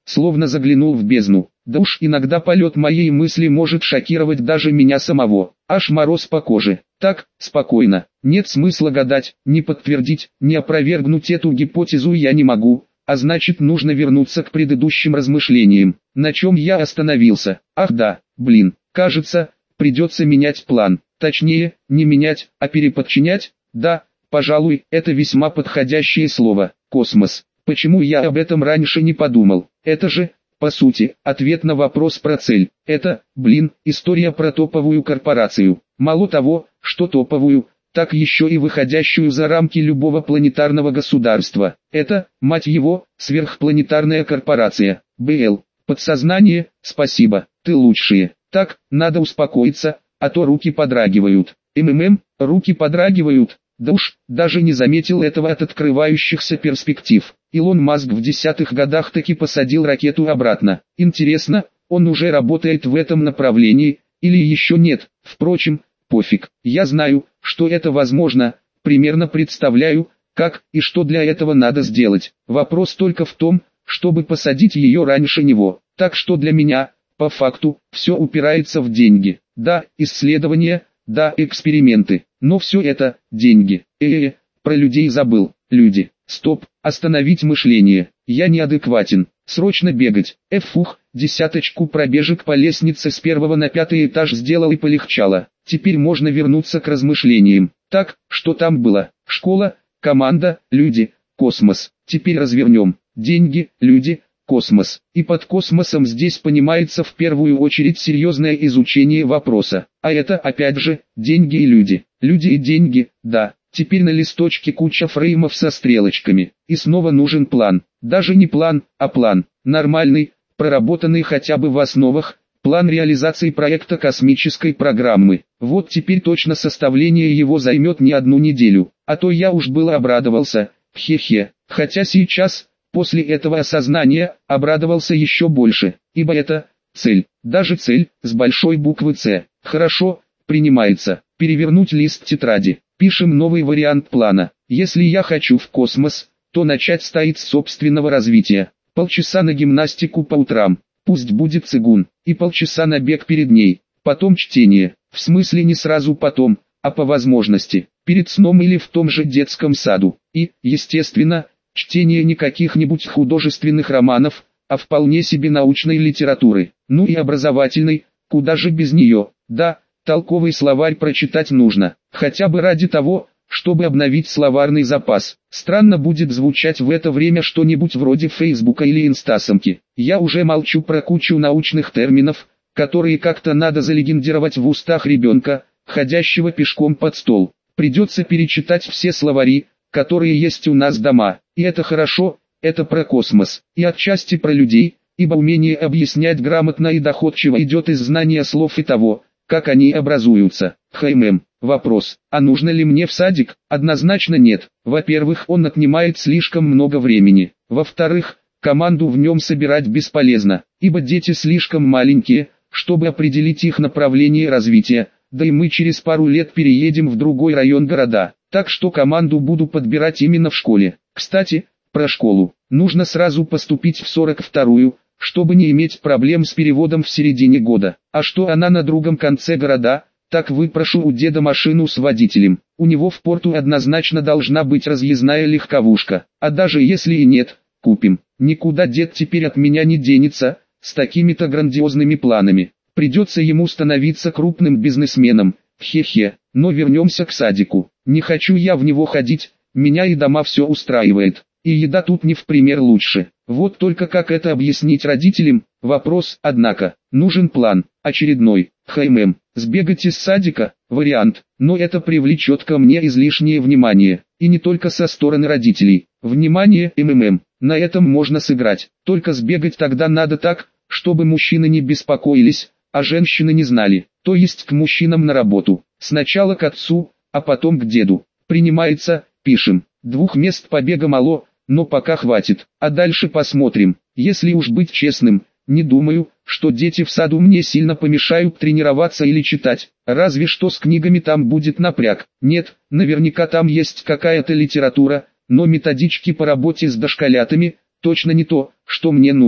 Speaker 1: словно заглянул в бездну. Да уж иногда полет моей мысли может шокировать даже меня самого. Аж мороз по коже. Так, спокойно. Нет смысла гадать, не подтвердить, не опровергнуть эту гипотезу я не могу. А значит, нужно вернуться к предыдущим размышлениям. На чем я остановился? Ах да, блин, кажется, придется менять план. Точнее, не менять, а переподчинять. Да, пожалуй, это весьма подходящее слово. Космос. Почему я об этом раньше не подумал? Это же, по сути, ответ на вопрос про цель. Это, блин, история про топовую корпорацию. Мало того, что топовую, так еще и выходящую за рамки любого планетарного государства. Это, мать его, сверхпланетарная корпорация. БЛ. Подсознание, спасибо, ты лучшие. Так, надо успокоиться, а то руки подрагивают. МММ, руки подрагивают. Да уж, даже не заметил этого от открывающихся перспектив. Илон Маск в десятых годах таки посадил ракету обратно. Интересно, он уже работает в этом направлении, или еще нет? Впрочем, пофиг. Я знаю, что это возможно, примерно представляю, как и что для этого надо сделать. Вопрос только в том, чтобы посадить ее раньше него. Так что для меня, по факту, все упирается в деньги. Да, исследования, да, эксперименты. Но все это – деньги. Э-э-э, про людей забыл. Люди. Стоп, остановить мышление. Я неадекватен. Срочно бегать. Эфух, десяточку пробежек по лестнице с первого на пятый этаж сделал и полегчало. Теперь можно вернуться к размышлениям. Так, что там было? Школа, команда, люди, космос. Теперь развернем. Деньги, люди, космос. И под космосом здесь понимается в первую очередь серьезное изучение вопроса. А это опять же, деньги и люди. Люди и деньги, да. Теперь на листочке куча фреймов со стрелочками. И снова нужен план. Даже не план, а план. Нормальный, проработанный хотя бы в основах. План реализации проекта космической программы. Вот теперь точно составление его займет не одну неделю. А то я уж было обрадовался. Хе-хе. Хотя сейчас, после этого осознания, обрадовался еще больше. Ибо это цель. Даже цель, с большой буквы «Ц». Хорошо, принимается. Перевернуть лист тетради. Пишем новый вариант плана. Если я хочу в космос, то начать стоит с собственного развития. Полчаса на гимнастику по утрам. Пусть будет цигун. И полчаса на бег перед ней. Потом чтение. В смысле не сразу потом, а по возможности. Перед сном или в том же детском саду. И, естественно, чтение не каких-нибудь художественных романов, а вполне себе научной литературы. Ну и образовательной, куда же без нее. Да, толковый словарь прочитать нужно. Хотя бы ради того, чтобы обновить словарный запас. Странно будет звучать в это время что-нибудь вроде Фейсбука или Инстасамки. Я уже молчу про кучу научных терминов, которые как-то надо залегендировать в устах ребенка, ходящего пешком под стол. Придется перечитать все словари, которые есть у нас дома. И это хорошо, это про космос. И отчасти про людей, ибо умение объяснять грамотно и доходчиво идет из знания слов и того, как они образуются. ХММ. Вопрос, а нужно ли мне в садик? Однозначно нет. Во-первых, он отнимает слишком много времени. Во-вторых, команду в нем собирать бесполезно, ибо дети слишком маленькие, чтобы определить их направление развития, да и мы через пару лет переедем в другой район города. Так что команду буду подбирать именно в школе. Кстати, про школу. Нужно сразу поступить в сорок вторую, чтобы не иметь проблем с переводом в середине года. А что она на другом конце города? Так выпрошу у деда машину с водителем. У него в порту однозначно должна быть разъездная легковушка. А даже если и нет, купим. Никуда дед теперь от меня не денется, с такими-то грандиозными планами. Придется ему становиться крупным бизнесменом. Хе-хе. Но вернемся к садику. Не хочу я в него ходить, меня и дома все устраивает. И еда тут не в пример лучше. Вот только как это объяснить родителям? Вопрос, однако, нужен план, очередной. ХММ, сбегать из садика, вариант, но это привлечет ко мне излишнее внимание. И не только со стороны родителей. Внимание, МММ, на этом можно сыграть. Только сбегать тогда надо так, чтобы мужчины не беспокоились, а женщины не знали. То есть к мужчинам на работу. Сначала к отцу, а потом к деду. Принимается, пишем. Двух мест побега мало, но пока хватит. А дальше посмотрим. Если уж быть честным, не думаю, что дети в саду мне сильно помешают тренироваться или читать. Разве что с книгами там будет напряг. Нет, наверняка там есть какая-то литература, но методички по работе с дошколятами – точно не то, что мне нужно.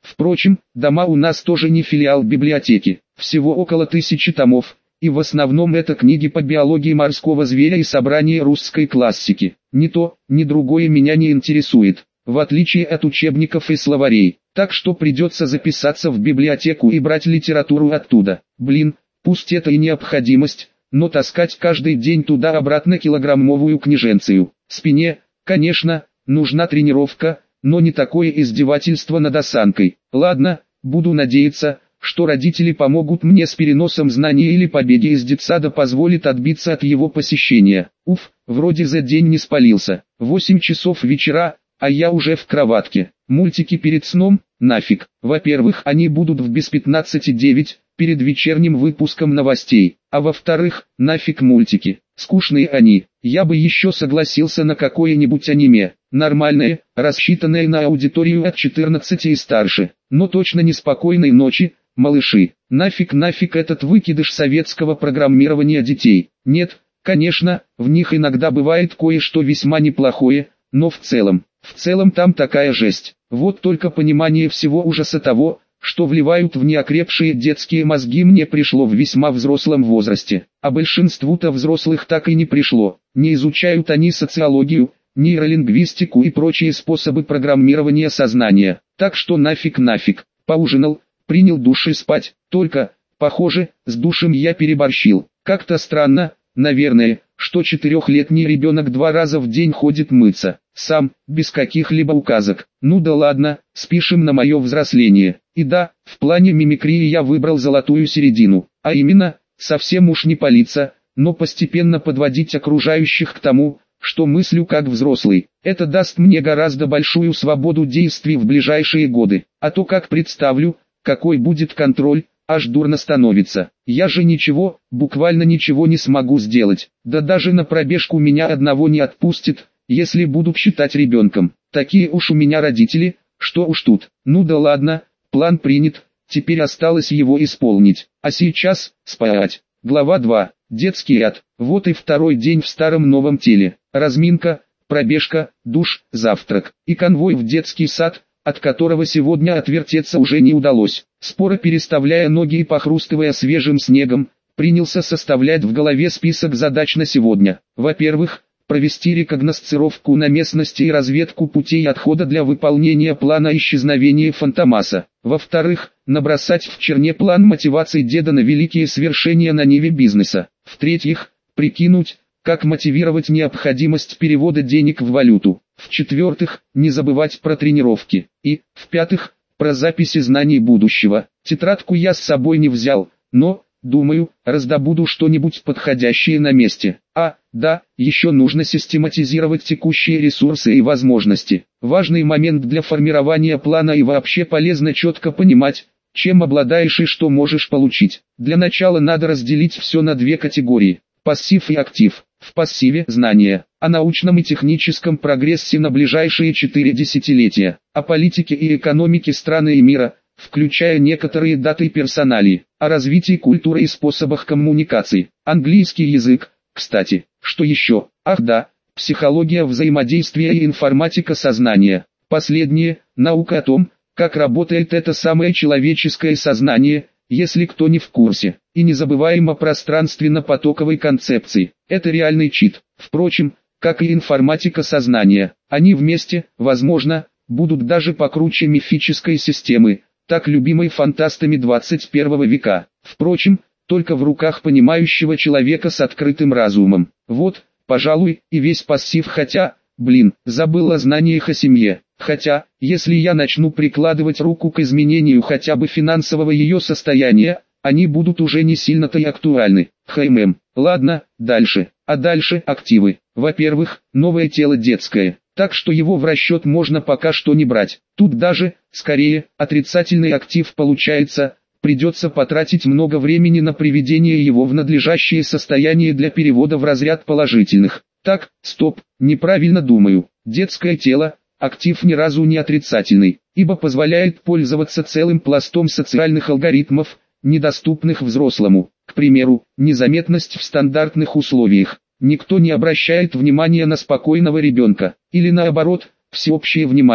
Speaker 1: Впрочем, дома у нас тоже не филиал библиотеки, всего около тысячи томов, и в основном это книги по биологии морского зверя и собрание русской классики. Ни то, ни другое меня не интересует, в отличие от учебников и словарей, так что придется записаться в библиотеку и брать литературу оттуда. Блин, пусть это и необходимость, но таскать каждый день туда-обратно килограммовую книженцию. Спине, конечно, нужна тренировка, но не такое издевательство над осанкой. Ладно, буду надеяться, что родители помогут мне с переносом знаний или побеги из детсада позволит отбиться от его посещения. Уф, вроде за день не спалился. восемь часов вечера, а я уже в кроватке. Мультики перед сном, нафиг. Во-первых, они будут в без пятнадцати девять, перед вечерним выпуском новостей. А во-вторых, нафиг мультики. Скучные они. Я бы еще согласился на какое-нибудь аниме. Нормальное, рассчитанное на аудиторию от четырнадцати и старше. Но точно не спокойной ночи, малыши. Нафиг нафиг этот выкидыш советского программирования детей. Нет, конечно, в них иногда бывает кое-что весьма неплохое, но в целом, в целом там такая жесть. Вот только понимание всего ужаса того, что вливают в неокрепшие детские мозги, мне пришло в весьма взрослом возрасте. А большинству-то взрослых так и не пришло. Не изучают они социологию, нейролингвистику и прочие способы программирования сознания. Так что нафиг нафиг. Поужинал, принял душ и спать. Только, похоже, с душем я переборщил. Как-то странно, наверное, что четырехлетний ребенок два раза в день ходит мыться. Сам, без каких-либо указок. Ну да ладно, спишем на мое взросление. И да, в плане мимикрии я выбрал золотую середину. А именно, совсем уж не палиться, но постепенно подводить окружающих к тому, что мыслю как взрослый. Это даст мне гораздо большую свободу действий в ближайшие годы. А то как представлю, какой будет контроль, аж дурно становится. Я же ничего, буквально ничего не смогу сделать. Да даже на пробежку меня одного не отпустит, если буду считать ребенком. Такие уж у меня родители, что уж тут. Ну да ладно, план принят, теперь осталось его исполнить. А сейчас, спать. Глава два. Детский ад. Вот и второй день в старом новом теле. Разминка, пробежка, душ, завтрак. И конвой в детский сад, от которого сегодня отвертеться уже не удалось. Споро переставляя ноги и похрустывая свежим снегом, принялся составлять в голове список задач на сегодня. Во-первых, провести рекогносцировку на местности и разведку путей отхода для выполнения плана исчезновения Фантомаса. Во-вторых, набросать в черне план мотивации деда на великие свершения на ниве бизнеса. В-третьих, прикинуть, как мотивировать необходимость перевода денег в валюту. В-четвертых, не забывать про тренировки. И, в-пятых, про записи знаний будущего. Тетрадку я с собой не взял, но, думаю, раздобуду что-нибудь подходящее на месте. А, да, еще нужно систематизировать текущие ресурсы и возможности. Важный момент для формирования плана и вообще полезно четко понимать, чем обладаешь и что можешь получить. Для начала надо разделить все на две категории. Пассив и актив. В пассиве – знания о научном и техническом прогрессе на ближайшие четыре десятилетия, о политике и экономике страны и мира, включая некоторые даты и персоналии, о развитии культуры и способах коммуникации, английский язык, кстати, что еще, ах да, психология взаимодействия и информатика сознания. Последнее – наука о том, как работает это самое человеческое сознание, если кто не в курсе, и не забываем о пространственно-потоковой концепции. Это реальный чит. Впрочем, как и информатика сознания, они вместе, возможно, будут даже покруче мифической системы, так любимой фантастами двадцать первого века. Впрочем, только в руках понимающего человека с открытым разумом. Вот, пожалуй, и весь пассив, хотя, блин, забыл о знаниях о семье. Хотя, если я начну прикладывать руку к изменению хотя бы финансового ее состояния, они будут уже не сильно-то и актуальны. Хм, ладно, дальше. А дальше активы. Во-первых, новое тело детское, так что его в расчет можно пока что не брать. Тут даже, скорее, отрицательный актив получается, придется потратить много времени на приведение его в надлежащее состояние для перевода в разряд положительных. Так, стоп, неправильно думаю. Детское тело – актив ни разу не отрицательный, ибо позволяет пользоваться целым пластом социальных алгоритмов, недоступных взрослому. К примеру, незаметность в стандартных условиях. Никто не обращает внимания на спокойного ребенка, или наоборот, всеобщее внимание.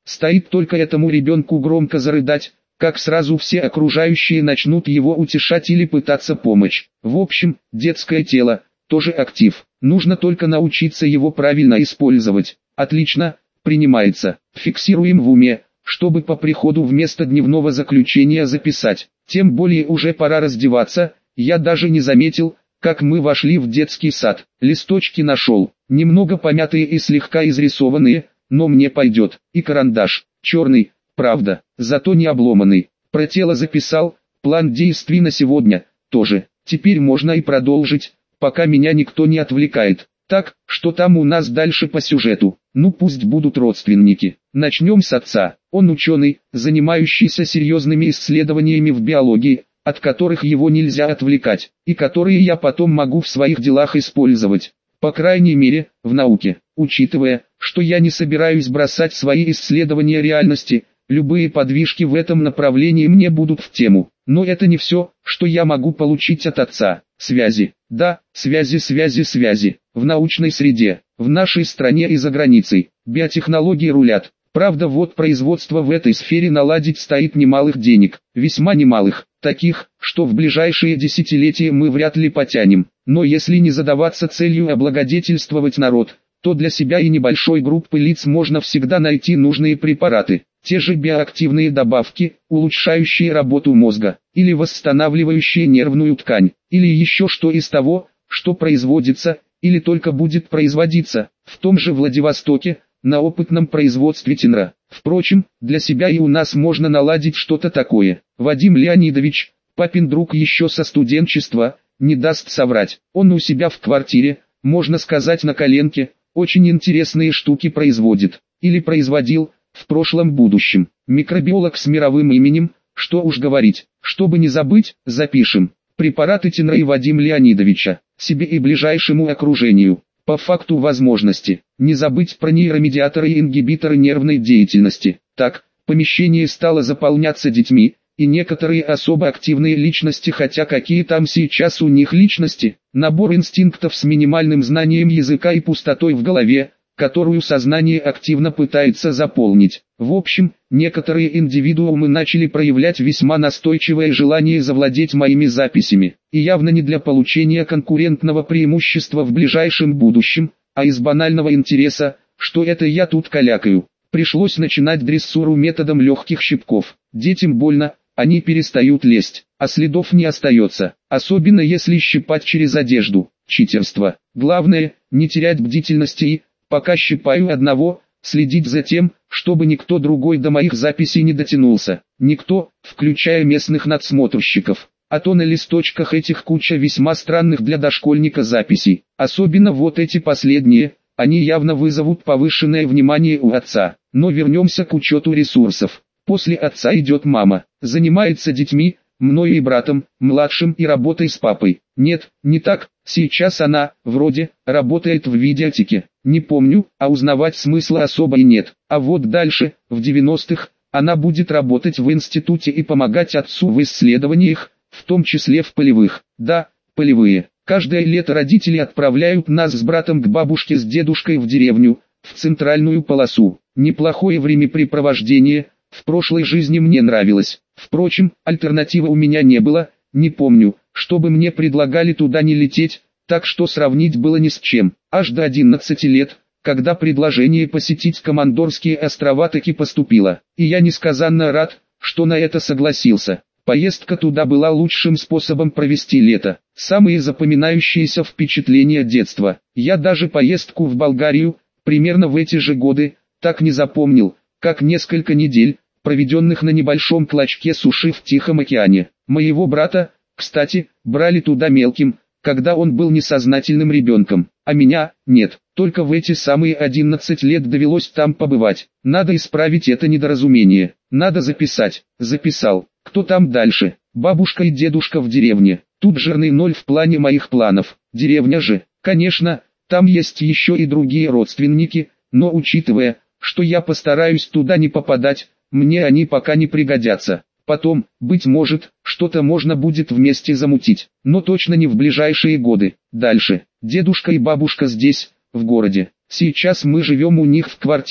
Speaker 1: Стоит только этому ребенку громко зарыдать, как сразу все окружающие начнут его утешать или пытаться помочь. В общем, детское тело – тоже актив. Нужно только научиться его правильно использовать. Отлично, принимается. Фиксируем в уме, чтобы по приходу вместо дневного заключения записать. Тем более уже пора раздеваться, я даже не заметил, как мы вошли в детский сад. Листочки нашел, немного помятые и слегка изрисованные, но мне пойдет. И карандаш, черный, правда, зато не обломанный. Про тело записал, план действий на сегодня, тоже. Теперь можно и продолжить, пока меня никто не отвлекает. Так, что там у нас дальше по сюжету? Ну пусть будут родственники. Начнем с отца. Он ученый, занимающийся серьезными исследованиями в биологии, от которых его нельзя отвлекать, и которые я потом могу в своих делах использовать. По крайней мере, в науке. Учитывая, что я не собираюсь бросать свои исследования реальности, любые подвижки в этом направлении мне будут в тему. Но это не все, что я могу получить от отца. Связи. Да, связи, связи, связи. В научной среде, в нашей стране и за границей. Биотехнологии рулят. Правда, вот производство в этой сфере наладить стоит немалых денег. Весьма немалых. Таких, что в ближайшие десятилетия мы вряд ли потянем. Но если не задаваться целью облагодетельствовать народ, то для себя и небольшой группы лиц можно всегда найти нужные препараты. Те же биоактивные добавки, улучшающие работу мозга, или восстанавливающие нервную ткань, или еще что из того, что производится, или только будет производиться, в том же Владивостоке, на опытном производстве тинра. Впрочем, для себя и у нас можно наладить что-то такое. Вадим Леонидович, папин друг еще со студенчества, не даст соврать. Он у себя в квартире, можно сказать на коленке, очень интересные штуки производит, или производил, в прошлом-будущем. Микробиолог с мировым именем, что уж говорить, чтобы не забыть, запишем. Препараты тинра и Вадим Леонидовича, себе и ближайшему окружению. По факту возможности, не забыть про нейромедиаторы и ингибиторы нервной деятельности. Так, помещение стало заполняться детьми, и некоторые особо активные личности, хотя какие там сейчас у них личности, набор инстинктов с минимальным знанием языка и пустотой в голове, которую сознание активно пытается заполнить. В общем, некоторые индивидуумы начали проявлять весьма настойчивое желание завладеть моими записями, и явно не для получения конкурентного преимущества в ближайшем будущем, а из банального интереса, что это я тут калякаю. Пришлось начинать дрессуру методом легких щипков. Детям больно, они перестают лезть, а следов не остается, особенно если щипать через одежду. Читерство. Главное, не терять бдительности и, пока щипаю одного, следить за тем, чтобы никто другой до моих записей не дотянулся. Никто, включая местных надсмотрщиков. А то на листочках этих куча весьма странных для дошкольника записей. Особенно вот эти последние, они явно вызовут повышенное внимание у отца. Но вернемся к учету ресурсов. После отца идет мама. Занимается детьми, мною и братом, младшим и работой с папой. Нет, не так, сейчас она, вроде, работает в видеотеке. Не помню, а узнавать смысла особо и нет. А вот дальше, в девяностых, она будет работать в институте и помогать отцу в исследованиях, в том числе в полевых. Да, полевые. Каждое лето родители отправляют нас с братом к бабушке с дедушкой в деревню, в центральную полосу. Неплохое времяпрепровождение, в прошлой жизни мне нравилось. Впрочем, альтернативы у меня не было, не помню, чтобы мне предлагали туда не лететь, так что сравнить было ни с чем. Аж до одиннадцати лет, когда предложение посетить Командорские острова таки поступило, и я несказанно рад, что на это согласился. Поездка туда была лучшим способом провести лето. Самые запоминающиеся впечатления детства. Я даже поездку в Болгарию, примерно в эти же годы, так не запомнил, как несколько недель, проведенных на небольшом клочке суши в Тихом океане. Моего брата, кстати, брали туда мелким, когда он был несознательным ребенком, а меня – нет. Только в эти самые одиннадцать лет довелось там побывать. Надо исправить это недоразумение. Надо записать. Записал. Кто там дальше? Бабушка и дедушка в деревне. Тут жирный ноль в плане моих планов. Деревня же. Конечно, там есть еще и другие родственники, но учитывая, что я постараюсь туда не попадать, мне они пока не пригодятся. Потом, быть может, что-то можно будет вместе замутить, но точно не в ближайшие годы. Дальше. Дедушка и бабушка здесь, в городе. Сейчас мы живем у них в квартире.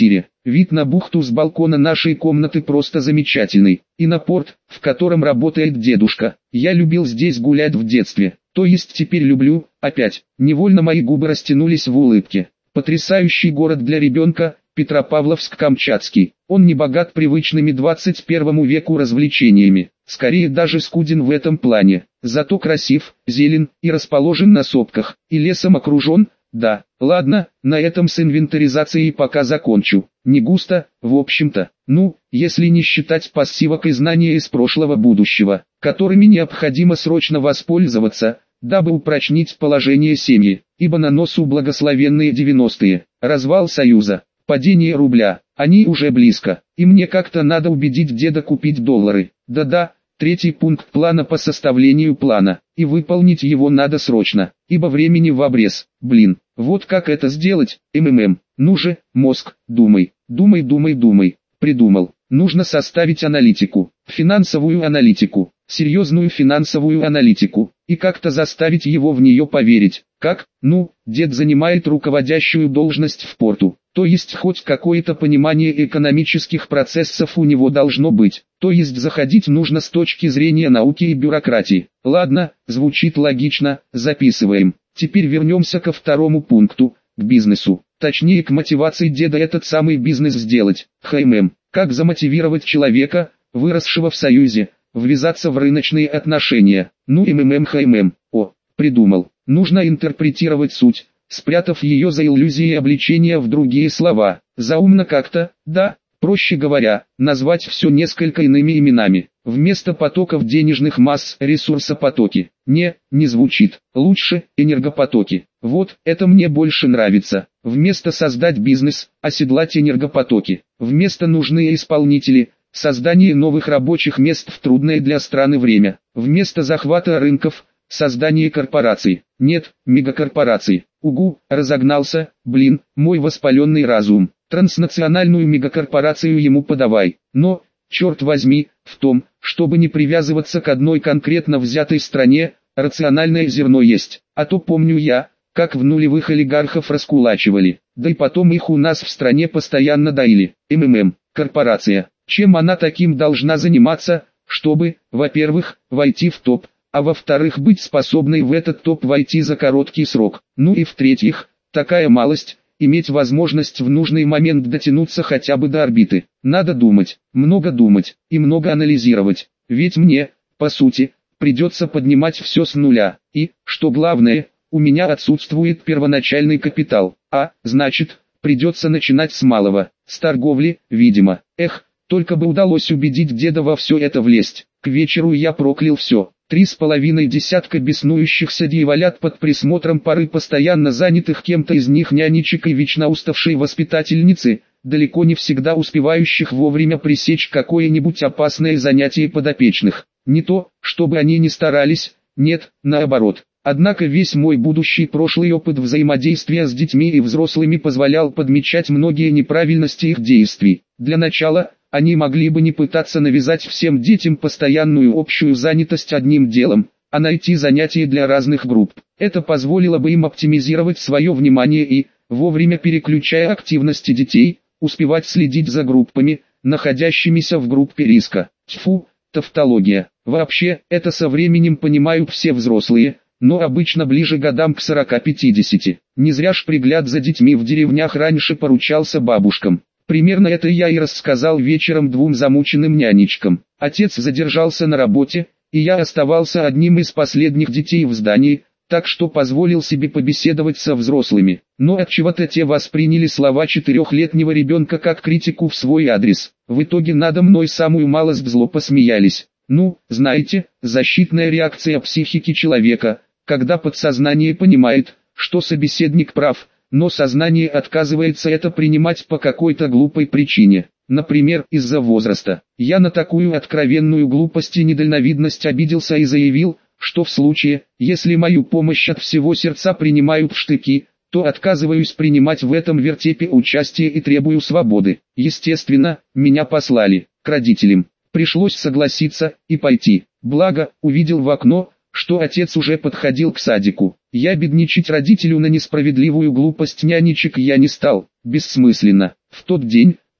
Speaker 1: Вид на бухту с балкона нашей комнаты просто замечательный. И на порт, в котором работает дедушка. Я любил здесь гулять в детстве. То есть теперь люблю, опять. Невольно мои губы растянулись в улыбке. Потрясающий город для ребенка, Петропавловск-Камчатский. Он не богат привычными двадцать первому веку развлечениями. Скорее даже скуден в этом плане. Зато красив, зелен и расположен на сопках. И лесом окружен. Да, ладно, на этом с инвентаризацией пока закончу. Не густо, в общем-то. Ну, если не считать пассивок и знания из прошлого будущего, которыми необходимо срочно воспользоваться, дабы упрочнить положение семьи, ибо на носу благословенные девяностые, развал Союза, падение рубля, они уже близко, и мне как-то надо убедить деда купить доллары. Да-да, третий пункт плана по составлению плана, и выполнить его надо срочно, ибо времени в обрез. Блин, вот как это сделать, МММ, ну же, мозг, думай, думай, думай, думай, придумал. Нужно составить аналитику, финансовую аналитику, серьезную финансовую аналитику, и как-то заставить его в нее поверить. Как? Ну, дед занимает руководящую должность в порту, то есть хоть какое-то понимание экономических процессов у него должно быть, то есть заходить нужно с точки зрения науки и бюрократии. Ладно, звучит логично, записываем. Теперь вернемся ко второму пункту, к бизнесу, точнее к мотивации деда этот самый бизнес сделать. ХММ. Как замотивировать человека, выросшего в Союзе, ввязаться в рыночные отношения? Ну МММ ХММ. О, придумал. Нужно интерпретировать суть, спрятав ее за иллюзией обличения в другие слова. Заумно как-то, да, проще говоря, назвать все несколько иными именами. Вместо потоков денежных масс ресурсопотоки. Не, не звучит. Лучше энергопотоки. Вот, это мне больше нравится. Вместо создать бизнес, оседлать энергопотоки. Вместо нужные исполнители, создание новых рабочих мест в трудное для страны время. Вместо захвата рынков, создание корпораций. Нет, мегакорпораций. Угу, разогнался, блин, мой воспаленный разум. Транснациональную мегакорпорацию ему подавай. Но, черт возьми, в том, чтобы не привязываться к одной конкретно взятой стране, рациональное зерно есть. А то помню я, как в нулевых олигархов раскулачивали, да и потом их у нас в стране постоянно доили. МММ, корпорация. Чем она таким должна заниматься, чтобы, во-первых, войти в топ, а во-вторых быть способной в этот топ войти за короткий срок. Ну и в-третьих, такая малость, иметь возможность в нужный момент дотянуться хотя бы до орбиты. Надо думать, много думать и много анализировать, ведь мне, по сути, придется поднимать все с нуля. И, что главное, у меня отсутствует первоначальный капитал, а, значит, придется начинать с малого, с торговли, видимо. Эх, только бы удалось убедить деда во все это влезть. К вечеру я проклял все. Три с половиной десятка беснующихся дьяволят под присмотром пары постоянно занятых кем-то из них нянечек и вечно уставшей воспитательницы, далеко не всегда успевающих вовремя пресечь какое-нибудь опасное занятие подопечных. Не то, чтобы они не старались, нет, наоборот. Однако весь мой будущий прошлый опыт взаимодействия с детьми и взрослыми позволял подмечать многие неправильности их действий. Для начала, они могли бы не пытаться навязать всем детям постоянную общую занятость одним делом, а найти занятия для разных групп. Это позволило бы им оптимизировать свое внимание и, вовремя переключая активности детей, успевать следить за группами, находящимися в группе риска. Тьфу, тавтология. Вообще, это со временем понимают все взрослые, но обычно ближе годам к сорока-пятидесяти. Не зря ж пригляд за детьми в деревнях раньше поручался бабушкам. Примерно это я и рассказал вечером двум замученным нянечкам. Отец задержался на работе, и я оставался одним из последних детей в здании, так что позволил себе побеседовать со взрослыми. Но отчего-то те восприняли слова четырехлетнего ребенка как критику в свой адрес. В итоге надо мной самую малость зло посмеялись. Ну, знаете, защитная реакция психики человека, когда подсознание понимает, что собеседник прав, но сознание отказывается это принимать по какой-то глупой причине, например, из-за возраста. Я на такую откровенную глупость и недальновидность обиделся и заявил, что в случае, если мою помощь от всего сердца принимают в штыки, то отказываюсь принимать в этом вертепе участие и требую свободы. Естественно, меня послали к родителям. Пришлось согласиться и пойти. Благо, увидел в окно, что отец уже подходил к садику. Я бедничать родителю на несправедливую глупость нянечек я не стал, бессмысленно. В тот день,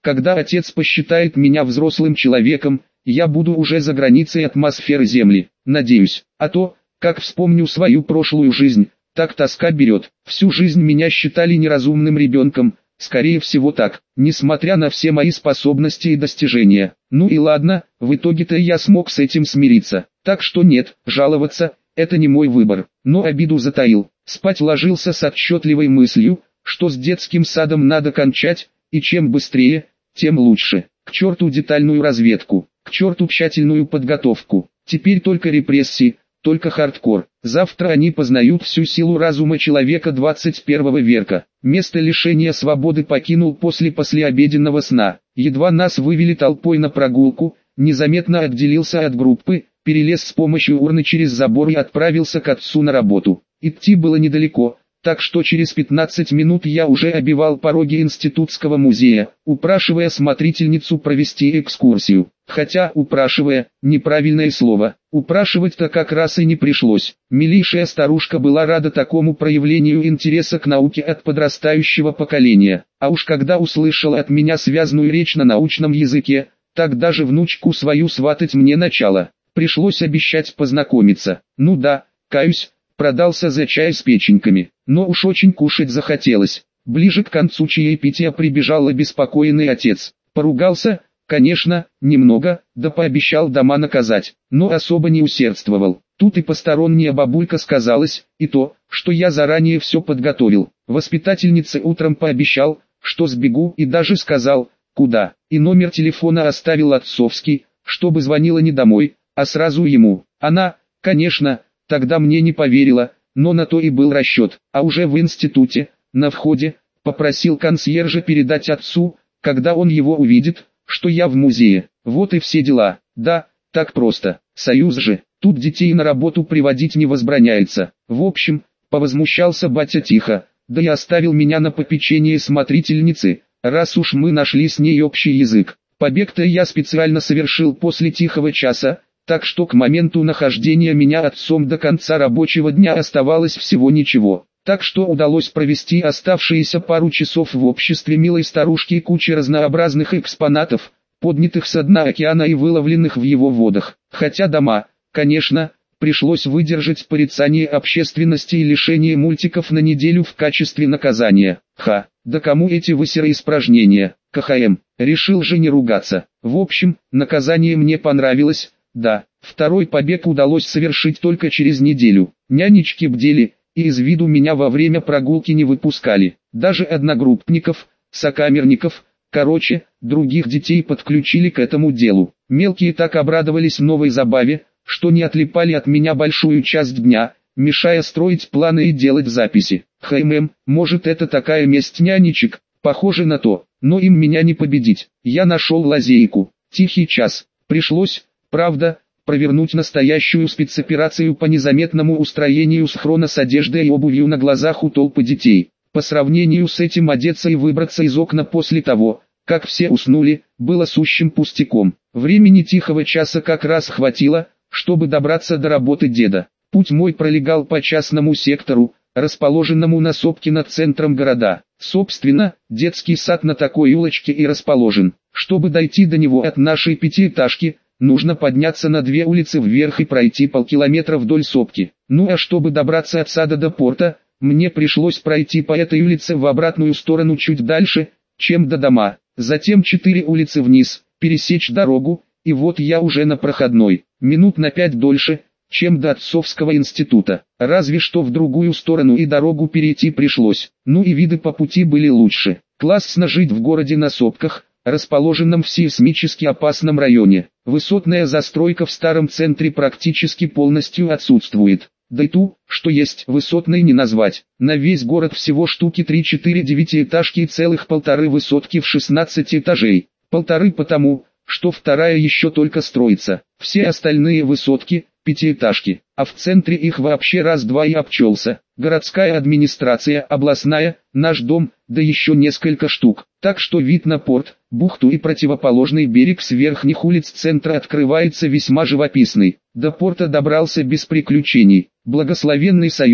Speaker 1: Когда отец посчитает меня взрослым человеком, я буду уже за границей атмосферы Земли, надеюсь. А то, как вспомню свою прошлую жизнь, так тоска берет. Всю жизнь меня считали неразумным ребенком, скорее всего так, несмотря на все мои способности и достижения. Ну и ладно, в итоге-то я смог с этим смириться. Так что нет, жаловаться – это не мой выбор. Но обиду затаил. Спать ложился с отчетливой мыслью, что с детским садом надо кончать, и чем быстрее, тем лучше. К черту детальную разведку, к черту тщательную подготовку. Теперь только репрессии, только хардкор. Завтра они познают всю силу разума человека двадцать первого века. Место лишения свободы покинул после послеобеденного сна. Едва нас вывели толпой на прогулку, незаметно отделился от группы, перелез с помощью урны через забор и отправился к отцу на работу. Идти было недалеко, так что через пятнадцать минут я уже обивал пороги институтского музея, упрашивая смотрительницу провести экскурсию. Хотя упрашивая – неправильное слово, упрашивать-то как раз и не пришлось. Милейшая старушка была рада такому проявлению интереса к науке от подрастающего поколения. А уж когда услышала от меня связную речь на научном языке, так даже внучку свою сватать мне начала. Пришлось обещать познакомиться. Ну да, каюсь, продался за чай с печеньками, но уж очень кушать захотелось. Ближе к концу чаепития прибежал обеспокоенный отец. Поругался, конечно, немного, да пообещал дома наказать, но особо не усердствовал. Тут и посторонняя бабулька сказалась, и то, что я заранее все подготовил. Воспитательнице утром пообещал, что сбегу, и даже сказал, куда, и номер телефона оставил отцовский, чтобы звонила не домой, а сразу ему. Она, конечно, тогда мне не поверила, но на то и был расчет. А уже в институте, на входе, попросил консьержа передать отцу, когда он его увидит, что я в музее. Вот и все дела. Да, так просто. Союз же, тут детей на работу приводить не возбраняется. В общем, повозмущался батя тихо, да и оставил меня на попечение смотрительницы, раз уж мы нашли с ней общий язык. Побег-то я специально совершил после тихого часа, так что к моменту нахождения меня отцом до конца рабочего дня оставалось всего ничего. Так что удалось провести оставшиеся пару часов в обществе милой старушки и кучи разнообразных экспонатов, поднятых со дна океана и выловленных в его водах. Хотя дома, конечно, пришлось выдержать порицание общественности и лишение мультиков на неделю в качестве наказания. Ха, да кому эти высеры испражнения, КХМ, решил же не ругаться. В общем, наказание мне понравилось. Да, второй побег удалось совершить только через неделю. Нянечки бдели, и из виду меня во время прогулки не выпускали. Даже одногруппников, сокамерников, короче, других детей подключили к этому делу. Мелкие так обрадовались новой забаве, что не отлипали от меня большую часть дня, мешая строить планы и делать записи. ХММ, может это такая месть нянечек, похоже на то, но им меня не победить. Я нашел лазейку. Тихий час. Пришлось, правда, провернуть настоящую спецоперацию по незаметному устроению схрона с одеждой и обувью на глазах у толпы детей. По сравнению с этим одеться и выбраться из окна после того, как все уснули, было сущим пустяком. Времени тихого часа как раз хватило, чтобы добраться до работы деда. Путь мой пролегал по частному сектору, расположенному на сопке над центром города. Собственно, детский сад на такой улочке и расположен. Чтобы дойти до него от нашей пятиэтажки, нужно подняться на две улицы вверх и пройти полкилометра вдоль сопки. Ну а чтобы добраться от сада до порта, мне пришлось пройти по этой улице в обратную сторону чуть дальше, чем до дома. Затем четыре улицы вниз, пересечь дорогу, и вот я уже на проходной. Минут на пять дольше, чем до отцовского института. Разве что в другую сторону и дорогу перейти пришлось. Ну и виды по пути были лучше. Классно жить в городе на сопках, расположенном в сейсмически опасном районе. Высотная застройка в старом центре практически полностью отсутствует. Да и ту, что есть, высотной не назвать. На весь город всего штуки три-четыре девятиэтажки и целых полторы высотки в шестнадцать этажей. Полторы потому, что вторая еще только строится. Все остальные высотки – пятиэтажки, а в центре их вообще раз-два и обчелся. Городская администрация, областная, наш дом, да еще несколько штук. Так что вид на порт, бухту и противоположный берег с верхних улиц центра открывается весьма живописный. До порта добрался без приключений. Благословенный Союз,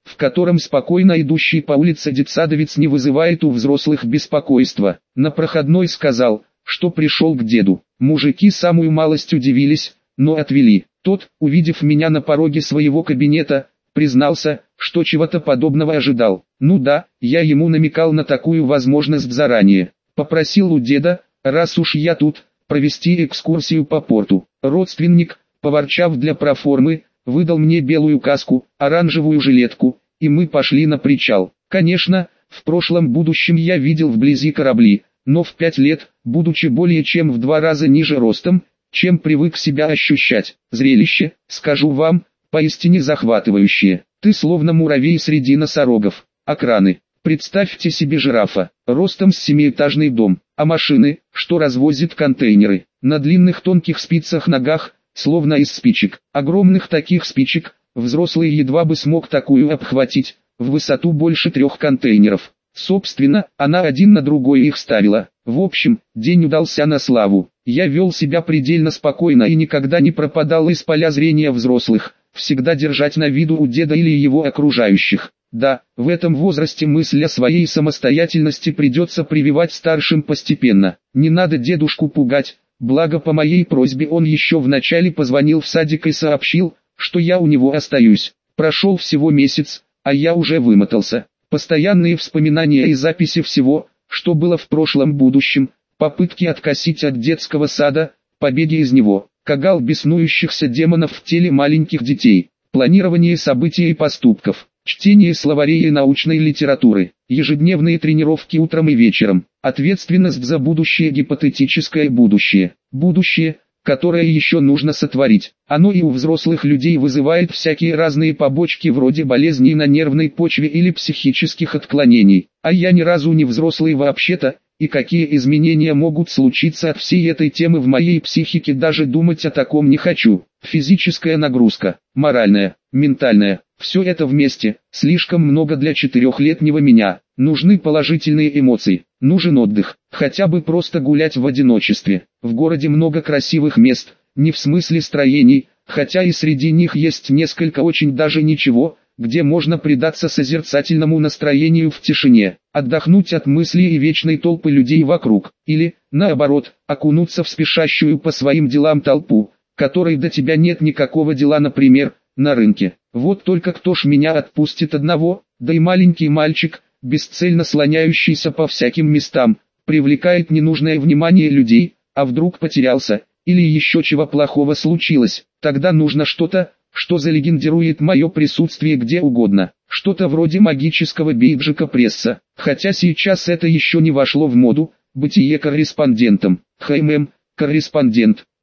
Speaker 1: в котором спокойно идущий по улице детсадовец не вызывает у взрослых беспокойства. На проходной сказал, что пришел к деду. Мужики самую малость удивились, но отвели. Тот, увидев меня на пороге своего кабинета, признался, что чего-то подобного ожидал. Ну да, я ему намекал на такую возможность заранее. Попросил у деда, раз уж я тут, провести экскурсию по порту. Родственник, поворчав для проформы, выдал мне белую каску, оранжевую жилетку, и мы пошли на причал. Конечно, в прошлом будущем я видел вблизи корабли, но в пять лет, будучи более чем в два раза ниже ростом, чем привык себя ощущать, зрелище, скажу вам, поистине захватывающее. Ты словно муравей среди носорогов. Окраны. Представьте себе жирафа, ростом с семиэтажный дом, а машины, что развозят контейнеры, на длинных тонких спицах ногах, словно из спичек. Огромных таких спичек, взрослый едва бы смог такую обхватить, в высоту больше трех контейнеров. Собственно, она один на другой их ставила. В общем, день удался на славу. Я вел себя предельно спокойно и никогда не пропадал из поля зрения взрослых, всегда держать на виду у деда или его окружающих. Да, в этом возрасте мысль о своей самостоятельности придется прививать старшим постепенно. Не надо дедушку пугать, благо по моей просьбе он еще вначале позвонил в садик и сообщил, что я у него остаюсь. Прошел всего месяц, а я уже вымотался. Постоянные вспоминания и записи всего, что было в прошлом будущем, попытки откосить от детского сада, побеги из него, кагал беснующихся демонов в теле маленьких детей, планирование событий и поступков, чтение словарей и научной литературы, ежедневные тренировки утром и вечером, ответственность за будущее, гипотетическое будущее, будущее, которое еще нужно сотворить. Оно и у взрослых людей вызывает всякие разные побочки вроде болезней на нервной почве или психических отклонений. А я ни разу не взрослый вообще-то, и какие изменения могут случиться от всей этой темы в моей психике, даже думать о таком не хочу. Физическая нагрузка, моральная, ментальная, все это вместе, слишком много для четырехлетнего меня. Нужны положительные эмоции, нужен отдых, хотя бы просто гулять в одиночестве. В городе много красивых мест, не в смысле строений, хотя и среди них есть несколько очень даже ничего, где можно предаться созерцательному настроению в тишине, отдохнуть от мыслей и вечной толпы людей вокруг, или, наоборот, окунуться в спешащую по своим делам толпу, которой до тебя нет никакого дела, например, на рынке. Вот только кто ж меня отпустит одного, да и маленький мальчик, бесцельно слоняющийся по всяким местам, привлекает ненужное внимание людей, а вдруг потерялся, или еще чего плохого случилось, тогда нужно что-то, что залегендирует мое присутствие где угодно, что-то вроде магического бейджика пресса, хотя сейчас это еще не вошло в моду, бытие корреспондентом, хмм, корреспондент.